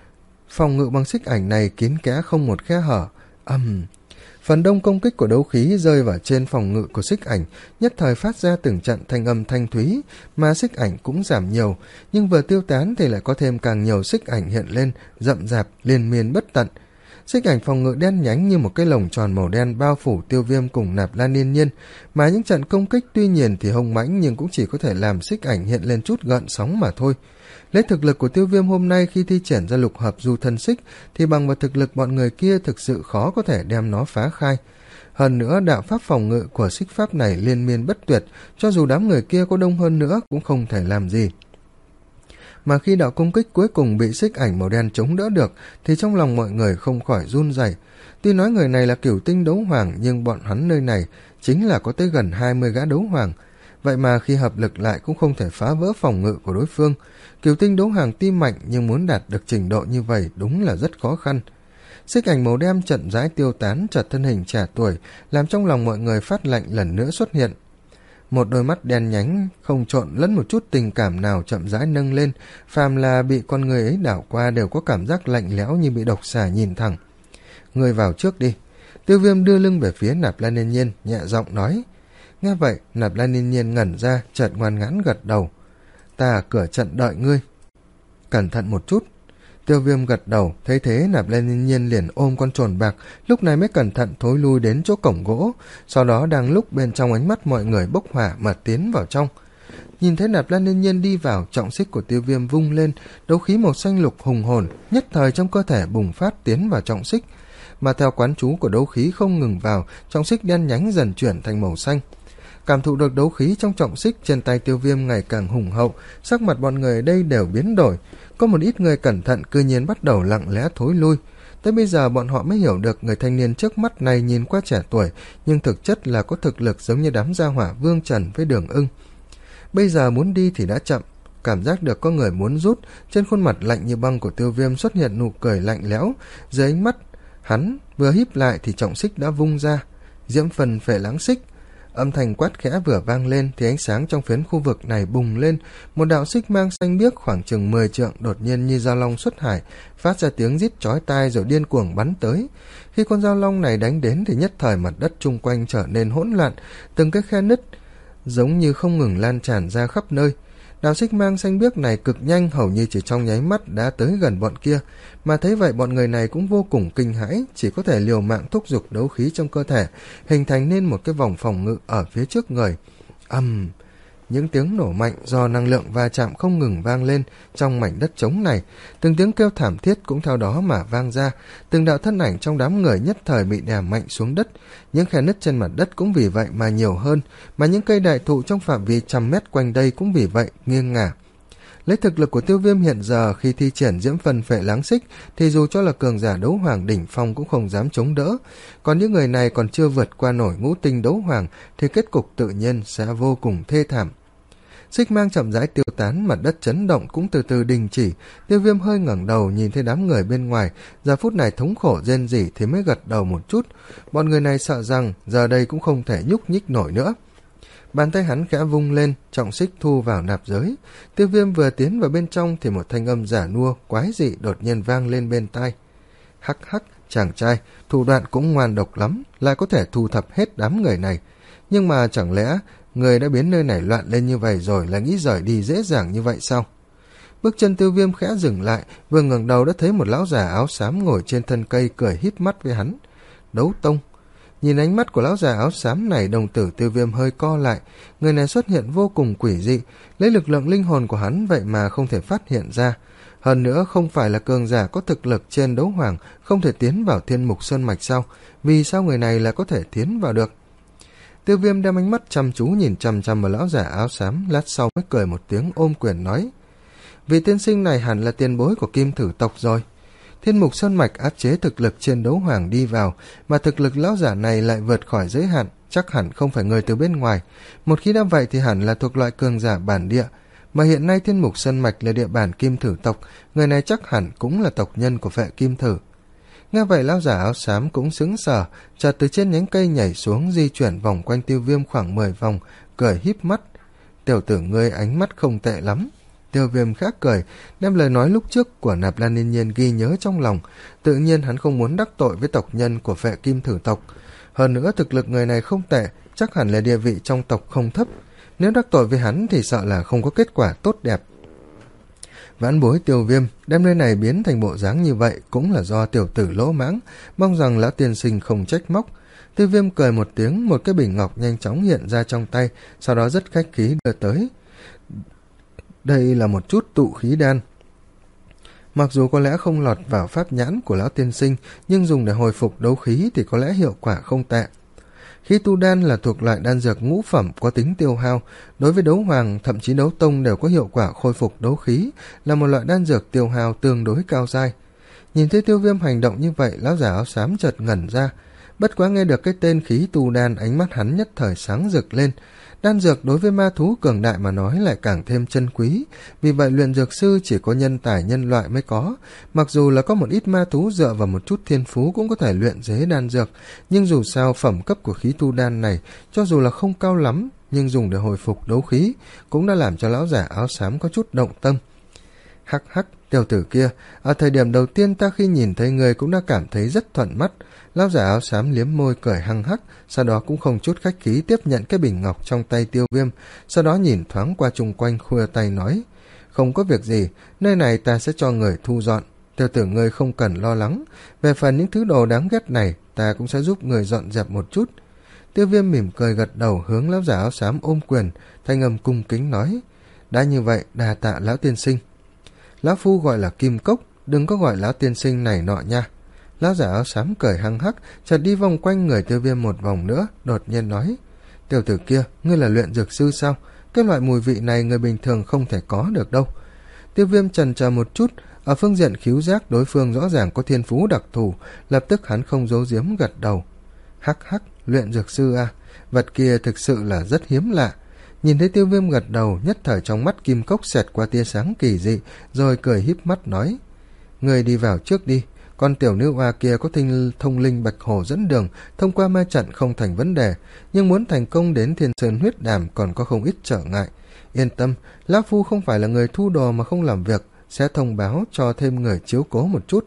Phòng ngự bằng xích ảnh này kín kẽ không một khe hở. Ầm um. Phần đông công kích của đấu khí rơi vào trên phòng ngự của xích ảnh, nhất thời phát ra từng trận thanh âm thanh thúy, mà xích ảnh cũng giảm nhiều, nhưng vừa tiêu tán thì lại có thêm càng nhiều xích ảnh hiện lên, rậm rạp, liên miên bất tận. Xích ảnh phòng ngự đen nhánh như một cái lồng tròn màu đen bao phủ Tiêu Viêm cùng Nạp Lan Yên Nhiên, mà những trận công kích tuy nhiên thì hung mãnh nhưng cũng chỉ có thể làm xích ảnh hiện lên chút gợn sóng mà thôi. Lấy thực lực của Tiêu Viêm hôm nay khi thi triển ra lục hợp du thân xích thì bằng vào thực lực bọn người kia thực sự khó có thể đem nó phá khai. Hơn nữa đạo pháp phòng ngự của xích pháp này liên miên bất tuyệt, cho dù đám người kia có đông hơn nữa cũng không thể làm gì. Mà khi đạo công kích cuối cùng bị xích ảnh màu đen chống đỡ được thì trong lòng mọi người không khỏi run rẩy. Tuy nói người này là cửu tinh đấu hoàng nhưng bọn hắn nơi này chính là có tới gần hai mươi gã đấu hoàng. Vậy mà khi hợp lực lại cũng không thể phá vỡ phòng ngự của đối phương. Cửu tinh đấu hoàng tuy mạnh nhưng muốn đạt được trình độ như vậy đúng là rất khó khăn. Xích ảnh màu đen chậm rãi tiêu tán, chợt thân hình trẻ tuổi làm trong lòng mọi người phát lạnh lần nữa xuất hiện. Một đôi mắt đen nhánh không trộn lẫn một chút tình cảm nào chậm rãi nâng lên, phàm là bị con người ấy đảo qua đều có cảm giác lạnh lẽo như bị độc xà nhìn thẳng. Người vào trước đi. Tiêu Viêm đưa lưng về phía Nạp Lan Yên Nhiên, nhẹ giọng nói. Nghe vậy, Nạp Lan Yên Nhiên ngẩn ra, chợt ngoan ngoãn gật đầu. Ta ở cửa trận đợi ngươi. Cẩn thận một chút. Tiêu Viêm gật đầu, thấy thế Nạp Lan Yên Nhiên liền ôm con trồn bạc, lúc này mới cẩn thận thối lui đến chỗ cổng gỗ, sau đó đang lúc bên trong ánh mắt mọi người bốc hỏa mà tiến vào trong. Nhìn thấy Nạp Lan Yên Nhiên đi vào, trọng xích của Tiêu Viêm vung lên, đấu khí màu xanh lục hùng hồn nhất thời trong cơ thể bùng phát tiến vào trọng xích, mà theo quán chú của đấu khí không ngừng vào, trọng xích đen nhánh dần chuyển thành màu xanh. Cảm thụ được đấu khí trong trọng xích trên tay Tiêu Viêm ngày càng hùng hậu, sắc mặt bọn người ở đây đều biến đổi. Có một ít người cẩn thận cư nhiên bắt đầu lặng lẽ thối lui. Tới bây giờ bọn họ mới hiểu được người thanh niên trước mắt này nhìn qua trẻ tuổi, nhưng thực chất là có thực lực giống như đám gia hỏa Vương Trần với Đường Ưng. Bây giờ muốn đi thì đã chậm, cảm giác được có người muốn rút, trên khuôn mặt lạnh như băng của Tiêu Viêm xuất hiện nụ cười lạnh lẽo, dưới ánh mắt hắn vừa híp lại thì trọng xích đã vung ra, diễm phần phệ lãng xích. Âm thanh quát khẽ vừa vang lên thì ánh sáng trong phiến khu vực này bùng lên, một đạo xích mang xanh biếc khoảng chừng mười trượng đột nhiên như dao long xuất hải, phát ra tiếng rít chói tai rồi điên cuồng bắn tới. Khi con dao long này đánh đến thì nhất thời mặt đất chung quanh trở nên hỗn loạn, từng cái khe nứt giống như không ngừng lan tràn ra khắp nơi. Đạo xích mang xanh biếc này cực nhanh, hầu như chỉ trong nháy mắt đã tới gần bọn kia, mà thấy vậy bọn người này cũng vô cùng kinh hãi, chỉ có thể liều mạng thúc giục đấu khí trong cơ thể, hình thành nên một cái vòng phòng ngự ở phía trước người. Ầm, um, những tiếng nổ mạnh do năng lượng va chạm không ngừng vang lên trong mảnh đất trống này, từng tiếng kêu thảm thiết cũng theo đó mà vang ra, từng đạo thân ảnh trong đám người nhất thời bị đè mạnh xuống đất, những khe nứt trên mặt đất cũng vì vậy mà nhiều hơn, mà những cây đại thụ trong phạm vi trăm mét quanh đây cũng vì vậy nghiêng ngả. Lấy thực lực của Tiêu Viêm hiện giờ khi thi triển diễm phần phệ lãng xích thì dù cho là cường giả đấu hoàng đỉnh phong cũng không dám chống đỡ, còn những người này còn chưa vượt qua nổi ngũ tinh đấu hoàng thì kết cục tự nhiên sẽ vô cùng thê thảm. Xích mang chậm rãi tiêu tán, mặt đất chấn động cũng từ từ đình chỉ. Tiêu Viêm hơi ngẩng đầu nhìn thấy đám người bên ngoài, giờ phút này thống khổ rên rỉ thì mới gật đầu một chút. Bọn người này sợ rằng giờ đây cũng không thể nhúc nhích nổi nữa. Bàn tay hắn khẽ vung lên, trọng xích thu vào nạp giới. Tiêu Viêm vừa tiến vào bên trong thì một thanh âm giả nua quái dị đột nhiên vang lên bên tai. Hắc hắc, chàng trai, thủ đoạn cũng ngoan độc lắm, lại có thể thu thập hết đám người này. Nhưng mà chẳng lẽ người đã biến nơi này loạn lên như vậy rồi là nghĩ rời đi dễ dàng như vậy sao? Bước chân Tiêu Viêm khẽ dừng lại, vừa ngẩng đầu đã thấy một lão già áo xám ngồi trên thân cây cười híp mắt với hắn. Đấu tông. Nhìn ánh mắt của lão già áo xám này, đồng tử Tiêu Viêm hơi co lại. Người này xuất hiện vô cùng quỷ dị, lấy lực lượng linh hồn của hắn vậy mà không thể phát hiện ra. Hơn nữa không phải là cường giả có thực lực trên đấu hoàng không thể tiến vào Thiên Mục Sơn Mạch sao? Vì sao người này lại có thể tiến vào được? Tiêu Viêm đem ánh mắt chăm chú nhìn chằm chằm vào lão giả áo xám, lát sau mới cười một tiếng ôm quyền nói. Vị tiên sinh này hẳn là tiền bối của Kim Thử tộc rồi. Thiên Mục Sơn Mạch áp chế thực lực trên đấu hoàng đi vào, mà thực lực lão giả này lại vượt khỏi giới hạn, chắc hẳn không phải người từ bên ngoài. Một khi đã vậy thì hẳn là thuộc loại cường giả bản địa, mà hiện nay Thiên Mục Sơn Mạch là địa bàn Kim Thử tộc, người này chắc hẳn cũng là tộc nhân của Phệ Kim Thử. Nghe vậy lão giả áo xám cũng sững sờ, chợt từ trên nhánh cây nhảy xuống, di chuyển vòng quanh Tiêu Viêm khoảng mười vòng, cười híp mắt. Tiểu tử ngươi ánh mắt không tệ lắm. Tiêu Viêm khẽ cười, đem lời nói lúc trước của Nạp Lan Yên Nhiên ghi nhớ trong lòng. Tự nhiên hắn không muốn đắc tội với tộc nhân của Phệ Kim Thử tộc. Hơn nữa thực lực người này không tệ, chắc hẳn là địa vị trong tộc không thấp. Nếu đắc tội với hắn thì sợ là không có kết quả tốt đẹp. Vãn bối Tiêu Viêm đem nơi này biến thành bộ dáng như vậy cũng là do tiểu tử lỗ mãng, mong rằng lão tiên sinh không trách móc. Tiêu Viêm cười một tiếng, một cái bình ngọc nhanh chóng hiện ra trong tay, sau đó rất khách khí đưa tới. Đây là một chút tụ khí đan. Mặc dù có lẽ không lọt vào pháp nhãn của lão tiên sinh, nhưng dùng để hồi phục đấu khí thì có lẽ hiệu quả không tệ. Khí tu đan là thuộc loại đan dược ngũ phẩm có tính tiêu hao, đối với đấu hoàng thậm chí đấu tông đều có hiệu quả khôi phục đấu khí, là một loại đan dược tiêu hao tương đối cao dai. Nhìn thấy Tiêu Viêm hành động như vậy, lão giả áo xám chợt ngẩn ra. Bất quá nghe được cái tên khí tu đan, ánh mắt hắn nhất thời sáng rực lên. Đan dược đối với ma thú cường đại mà nói lại càng thêm chân quý, vì vậy luyện dược sư chỉ có nhân tài nhân loại mới có. Mặc dù là có một ít ma thú dựa vào một chút thiên phú cũng có thể luyện chế đan dược, nhưng dù sao phẩm cấp của khí tu đan này cho dù là không cao lắm, nhưng dùng để hồi phục đấu khí cũng đã làm cho lão giả áo xám có chút động tâm. Hắc hắc, tiểu tử kia, ở thời điểm đầu tiên ta khi nhìn thấy người cũng đã cảm thấy rất thuận mắt. Lão giả áo xám liếm môi cười hăng hắc, sau đó cũng không chút khách khí tiếp nhận cái bình ngọc trong tay Tiêu Viêm, sau đó nhìn thoáng qua chung quanh khua tay nói: không có việc gì, nơi này ta sẽ cho người thu dọn, tiểu tử ngươi không cần lo lắng, về phần những thứ đồ đáng ghét này ta cũng sẽ giúp người dọn dẹp một chút. Tiêu Viêm mỉm cười gật đầu, hướng lão giả áo xám ôm quyền, thanh âm cung kính nói: đã như vậy, đà tạ lão tiên sinh. Lão phu gọi là Kim Cốc, đừng có gọi lão tiên sinh này nọ nha. Lão giả áo xám cười hăng hắc, chợt đi vòng quanh người Tiêu Viêm một vòng nữa, đột nhiên nói: tiểu tử kia, ngươi là luyện dược sư sao? Cái loại mùi vị này người bình thường không thể có được đâu. Tiêu Viêm chần chờ một chút, ở phương diện khứu giác đối phương rõ ràng có thiên phú đặc thù, lập tức hắn không giấu giếm gật đầu. Hắc hắc, luyện dược sư à, vật kia thực sự là rất hiếm lạ. Nhìn thấy Tiêu Viêm gật đầu, nhất thời trong mắt Kim Cốc xẹt qua tia sáng kỳ dị, rồi cười híp mắt nói: người đi vào trước đi, con tiểu nữ oa kia có tinh thông linh bạch hổ dẫn đường, thông qua ma trận không thành vấn đề, nhưng muốn thành công đến Thiên Sơn huyết đàm còn có không ít trở ngại. Yên tâm, lão phu không phải là người thu đồ mà không làm việc, sẽ thông báo cho thêm người chiếu cố một chút.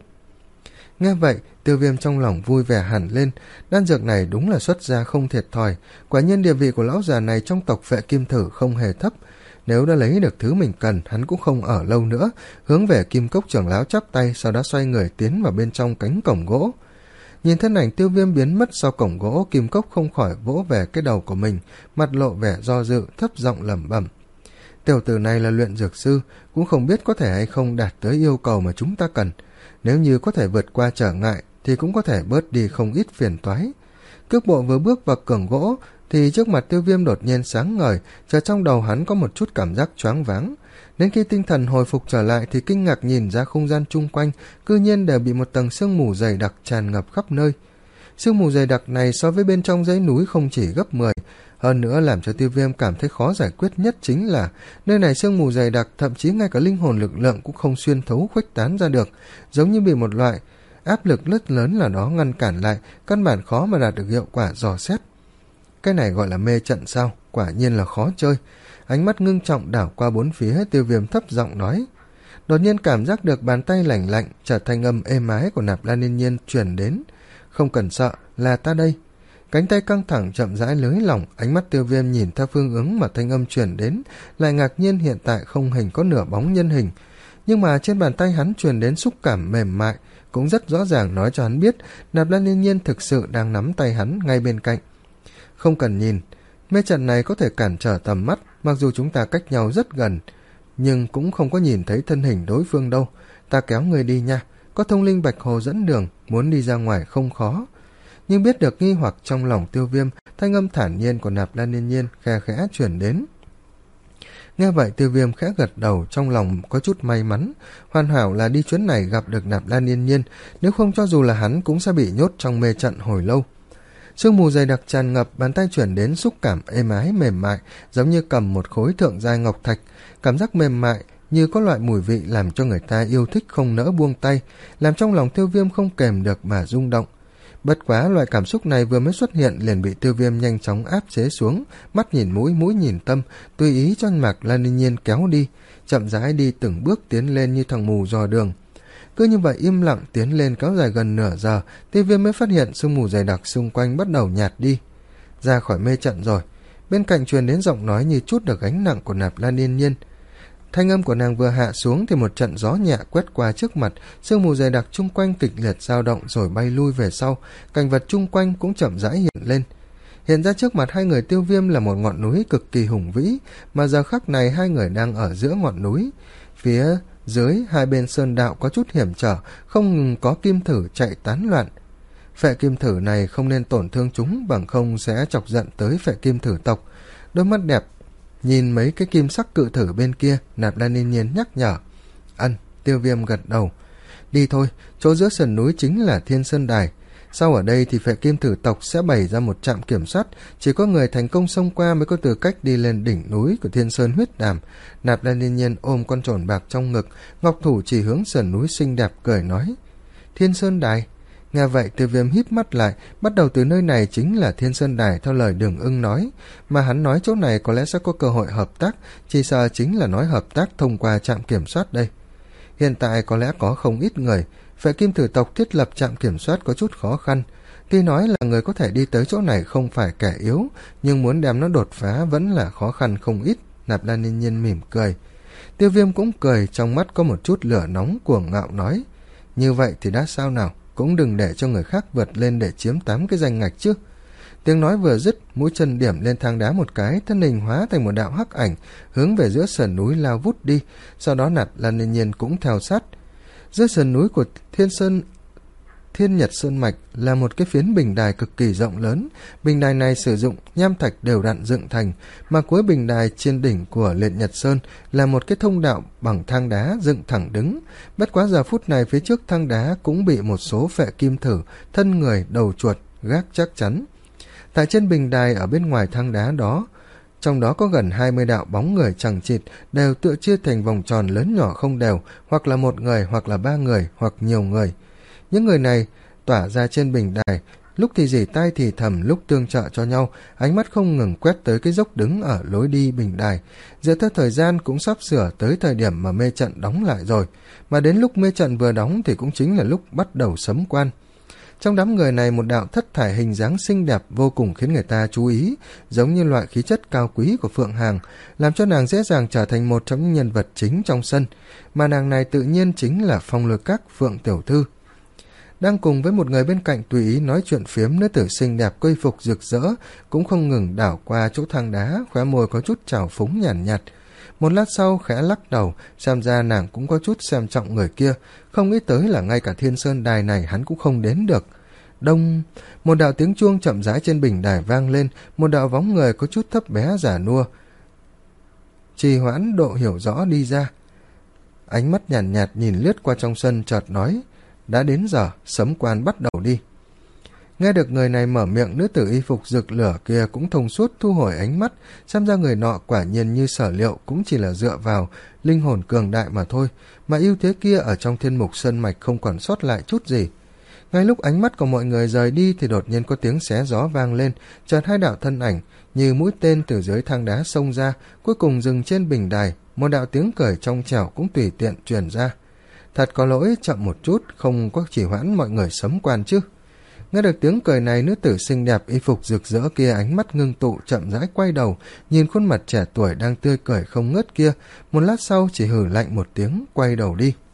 Nghe vậy, Tiêu Viêm trong lòng vui vẻ hẳn lên, đan dược này đúng là xuất ra không thiệt thòi, quả nhiên địa vị của lão già này trong tộc Phệ Kim Thử không hề thấp. Nếu đã lấy được thứ mình cần, hắn cũng không ở lâu nữa, hướng về Kim Cốc trưởng lão chắp tay, sau đó xoay người tiến vào bên trong cánh cổng gỗ. Nhìn thân ảnh Tiêu Viêm biến mất sau cổng gỗ, Kim Cốc không khỏi vỗ về cái đầu của mình, mặt lộ vẻ do dự, thấp giọng lẩm bẩm: tiểu tử này là luyện dược sư, cũng không biết có thể hay không đạt tới yêu cầu mà chúng ta cần. Nếu như có thể vượt qua trở ngại thì cũng có thể bớt đi không ít phiền toái. Cước bộ vừa bước vào cổng gỗ thì trước mặt Tiêu Viêm đột nhiên sáng ngời, chợt trong đầu hắn có một chút cảm giác choáng váng. Đến khi tinh thần hồi phục trở lại thì kinh ngạc nhìn ra không gian chung quanh cư nhiên đều bị một tầng sương mù dày đặc tràn ngập khắp nơi. Sương mù dày đặc này so với bên trong dãy núi không chỉ gấp mười, hơn nữa làm cho Tiêu Viêm cảm thấy khó giải quyết nhất chính là nơi này sương mù dày đặc, thậm chí ngay cả linh hồn lực lượng cũng không xuyên thấu khuếch tán ra được, giống như bị một loại áp lực rất lớn là đó ngăn cản lại, căn bản khó mà đạt được hiệu quả dò xét. Cái này gọi là mê trận sao? Quả nhiên là khó chơi. Ánh mắt ngưng trọng đảo qua bốn phía, Tiêu Viêm thấp giọng nói. Đột nhiên cảm giác được bàn tay lạnh lạnh, chợt thanh âm êm ái của Nạp Lan Yên Nhiên truyền đến: không cần sợ, là ta đây. Cánh tay căng thẳng chậm rãi lưới lỏng, ánh mắt Tiêu Viêm nhìn theo phương hướng mà thanh âm truyền đến, lại ngạc nhiên hiện tại không hình có nửa bóng nhân hình. Nhưng mà trên bàn tay hắn truyền đến xúc cảm mềm mại, cũng rất rõ ràng nói cho hắn biết Nạp Lan Yên Nhiên thực sự đang nắm tay hắn ngay bên cạnh. Không cần nhìn, mê trận này có thể cản trở tầm mắt, mặc dù chúng ta cách nhau rất gần, nhưng cũng không có nhìn thấy thân hình đối phương đâu. Ta kéo người đi nha, có thông linh bạch hồ dẫn đường, muốn đi ra ngoài không khó. Nhưng biết được nghi hoặc trong lòng Tiêu Viêm, thanh âm thản nhiên của Nạp Lan Yên Nhiên khe khẽ chuyển đến. Nghe vậy Tiêu Viêm khẽ gật đầu, trong lòng có chút may mắn, hoàn hảo là đi chuyến này gặp được Nạp Lan Yên Nhiên, nếu không cho dù là hắn cũng sẽ bị nhốt trong mê trận hồi lâu. Sương mù dày đặc tràn ngập, bàn tay chuyển đến xúc cảm êm ái mềm mại, giống như cầm một khối thượng giai ngọc thạch, cảm giác mềm mại như có loại mùi vị làm cho người ta yêu thích không nỡ buông tay, làm trong lòng Tiêu Viêm không kềm được mà rung động. Bất quá loại cảm xúc này vừa mới xuất hiện liền bị Tiêu Viêm nhanh chóng áp chế xuống, mắt nhìn mũi, mũi nhìn tâm, tùy ý cho Mạc Lan Yên Nhiên kéo đi, chậm rãi đi từng bước tiến lên như thằng mù dò đường. Cứ như vậy im lặng tiến lên kéo dài gần nửa giờ, Tiêu Viêm mới phát hiện sương mù dày đặc xung quanh bắt đầu nhạt đi. Ra khỏi mê trận rồi. Bên cạnh truyền đến giọng nói như chút được gánh nặng của Nạp Lan Yên Nhiên. Thanh âm của nàng vừa hạ xuống thì một trận gió nhẹ quét qua trước mặt, sương mù dày đặc chung quanh kịch liệt dao động rồi bay lui về sau, cảnh vật chung quanh cũng chậm rãi hiện lên. Hiện ra trước mặt hai người Tiêu Viêm là một ngọn núi cực kỳ hùng vĩ, mà giờ khắc này hai người đang ở giữa ngọn núi. Phía dưới hai bên sơn đạo có chút hiểm trở, không ngừng có kim thử chạy tán loạn. Phệ kim thử này không nên tổn thương chúng, bằng không sẽ chọc giận tới phệ kim thử tộc. Đôi mắt đẹp nhìn mấy cái kim sắc cự thử bên kia, Nạp Lan Yên Nhiên nhắc nhở. Ăn. Tiêu Viêm gật đầu. Đi thôi, chỗ giữa sườn núi chính là Thiên Sơn Đài. Sau ở đây thì phệ kim thử tộc sẽ bày ra một trạm kiểm soát, chỉ có người thành công xông qua mới có tư cách đi lên đỉnh núi của Thiên Sơn Huyết Đàm. Nạp Lan Yên Nhiên ôm con trồn bạc trong ngực, ngọc thủ chỉ hướng sườn núi xinh đẹp cười nói. Thiên Sơn Đài. Nghe vậy Tiêu Viêm híp mắt lại, bắt đầu từ nơi này chính là Thiên Sơn Đài theo lời Đường Ưng nói, mà hắn nói chỗ này có lẽ sẽ có cơ hội hợp tác, chỉ sợ chính là nói hợp tác thông qua trạm kiểm soát đây. Hiện tại có lẽ có không ít người, phệ kim thử tộc thiết lập trạm kiểm soát có chút khó khăn. Tuy nói là người có thể đi tới chỗ này không phải kẻ yếu, nhưng muốn đem nó đột phá vẫn là khó khăn không ít. Nạp Lan Yên Nhiên mỉm cười. Tiêu Viêm cũng cười, trong mắt có một chút lửa nóng cuồng ngạo nói. Như vậy thì đã sao nào, cũng đừng để cho người khác vượt lên để chiếm tám cái danh ngạch chứ. Tiếng nói vừa dứt, mũi chân điểm lên thang đá một cái, thân hình hóa thành một đạo hắc ảnh, hướng về giữa sườn núi lao vút đi, sau đó Nạp Lan Yên Nhiên cũng theo sát. Giữa sườn núi của Thiên Sơn Thiên Nhật Sơn Mạch là một cái phiến bình đài cực kỳ rộng lớn. Bình đài này sử dụng nham thạch đều đặn dựng thành, mà cuối bình đài trên đỉnh của Liệt Nhật Sơn là một cái thông đạo bằng thang đá dựng thẳng đứng. Bất quá giờ phút này phía trước thang đá cũng bị một số phệ kim thử, thân người, đầu chuột, gác chắc chắn. Tại trên bình đài ở bên ngoài thang đá đó, trong đó có gần hai mươi đạo bóng người chằng chịt, đều tựa chia thành vòng tròn lớn nhỏ không đều, hoặc là một người, hoặc là ba người, hoặc nhiều người. Những người này tỏa ra trên bình đài, lúc thì rỉ tai thì thầm, lúc tương trợ cho nhau, ánh mắt không ngừng quét tới cái dốc đứng ở lối đi bình đài. Dựa theo thời gian cũng sắp sửa tới thời điểm mà mê trận đóng lại rồi, mà đến lúc mê trận vừa đóng thì cũng chính là lúc bắt đầu sấm quan. Trong đám người này một đạo thất thải hình dáng xinh đẹp vô cùng khiến người ta chú ý, giống như loại khí chất cao quý của Phượng Hàng, làm cho nàng dễ dàng trở thành một trong những nhân vật chính trong sân, mà nàng này tự nhiên chính là Phong Lôi Các Phượng Tiểu Thư. Đang cùng với một người bên cạnh tùy ý nói chuyện phiếm, nữ tử xinh đẹp quy phục rực rỡ cũng không ngừng đảo qua chỗ thang đá, khóe môi có chút trào phúng nhàn nhạt, nhạt. Một lát sau khẽ lắc đầu, xem ra nàng cũng có chút xem trọng người kia, không nghĩ tới là ngay cả Thiên Sơn Đài này hắn cũng không đến được. Đông, một đạo tiếng chuông chậm rãi trên bình đài vang lên, một đạo bóng người có chút thấp bé già nua, trì hoãn độ hiểu rõ đi ra. Ánh mắt nhàn nhạt, nhạt nhìn lướt qua trong sân, chợt nói, đã đến giờ, sấm quan bắt đầu đi. Nghe được người này mở miệng, nữ tử y phục rực lửa kia cũng thông suốt thu hồi ánh mắt, xem ra người nọ quả nhiên như sở liệu cũng chỉ là dựa vào linh hồn cường đại mà thôi, mà ưu thế kia ở trong thiên mục sơn mạch không còn sót lại chút gì. Ngay lúc ánh mắt của mọi người rời đi thì đột nhiên có tiếng xé gió vang lên, chợt hai đạo thân ảnh như mũi tên từ dưới thang đá xông ra, cuối cùng dừng trên bình đài, một đạo tiếng cười trong trẻo cũng tùy tiện truyền ra. Thật có lỗi, chậm một chút, không có chỉ hoãn mọi người sấm quan chứ. Nghe được tiếng cười này, nữ tử xinh đẹp y phục rực rỡ kia ánh mắt ngưng tụ, chậm rãi quay đầu, nhìn khuôn mặt trẻ tuổi đang tươi cười không ngớt kia, một lát sau chỉ hừ lạnh một tiếng, quay đầu đi.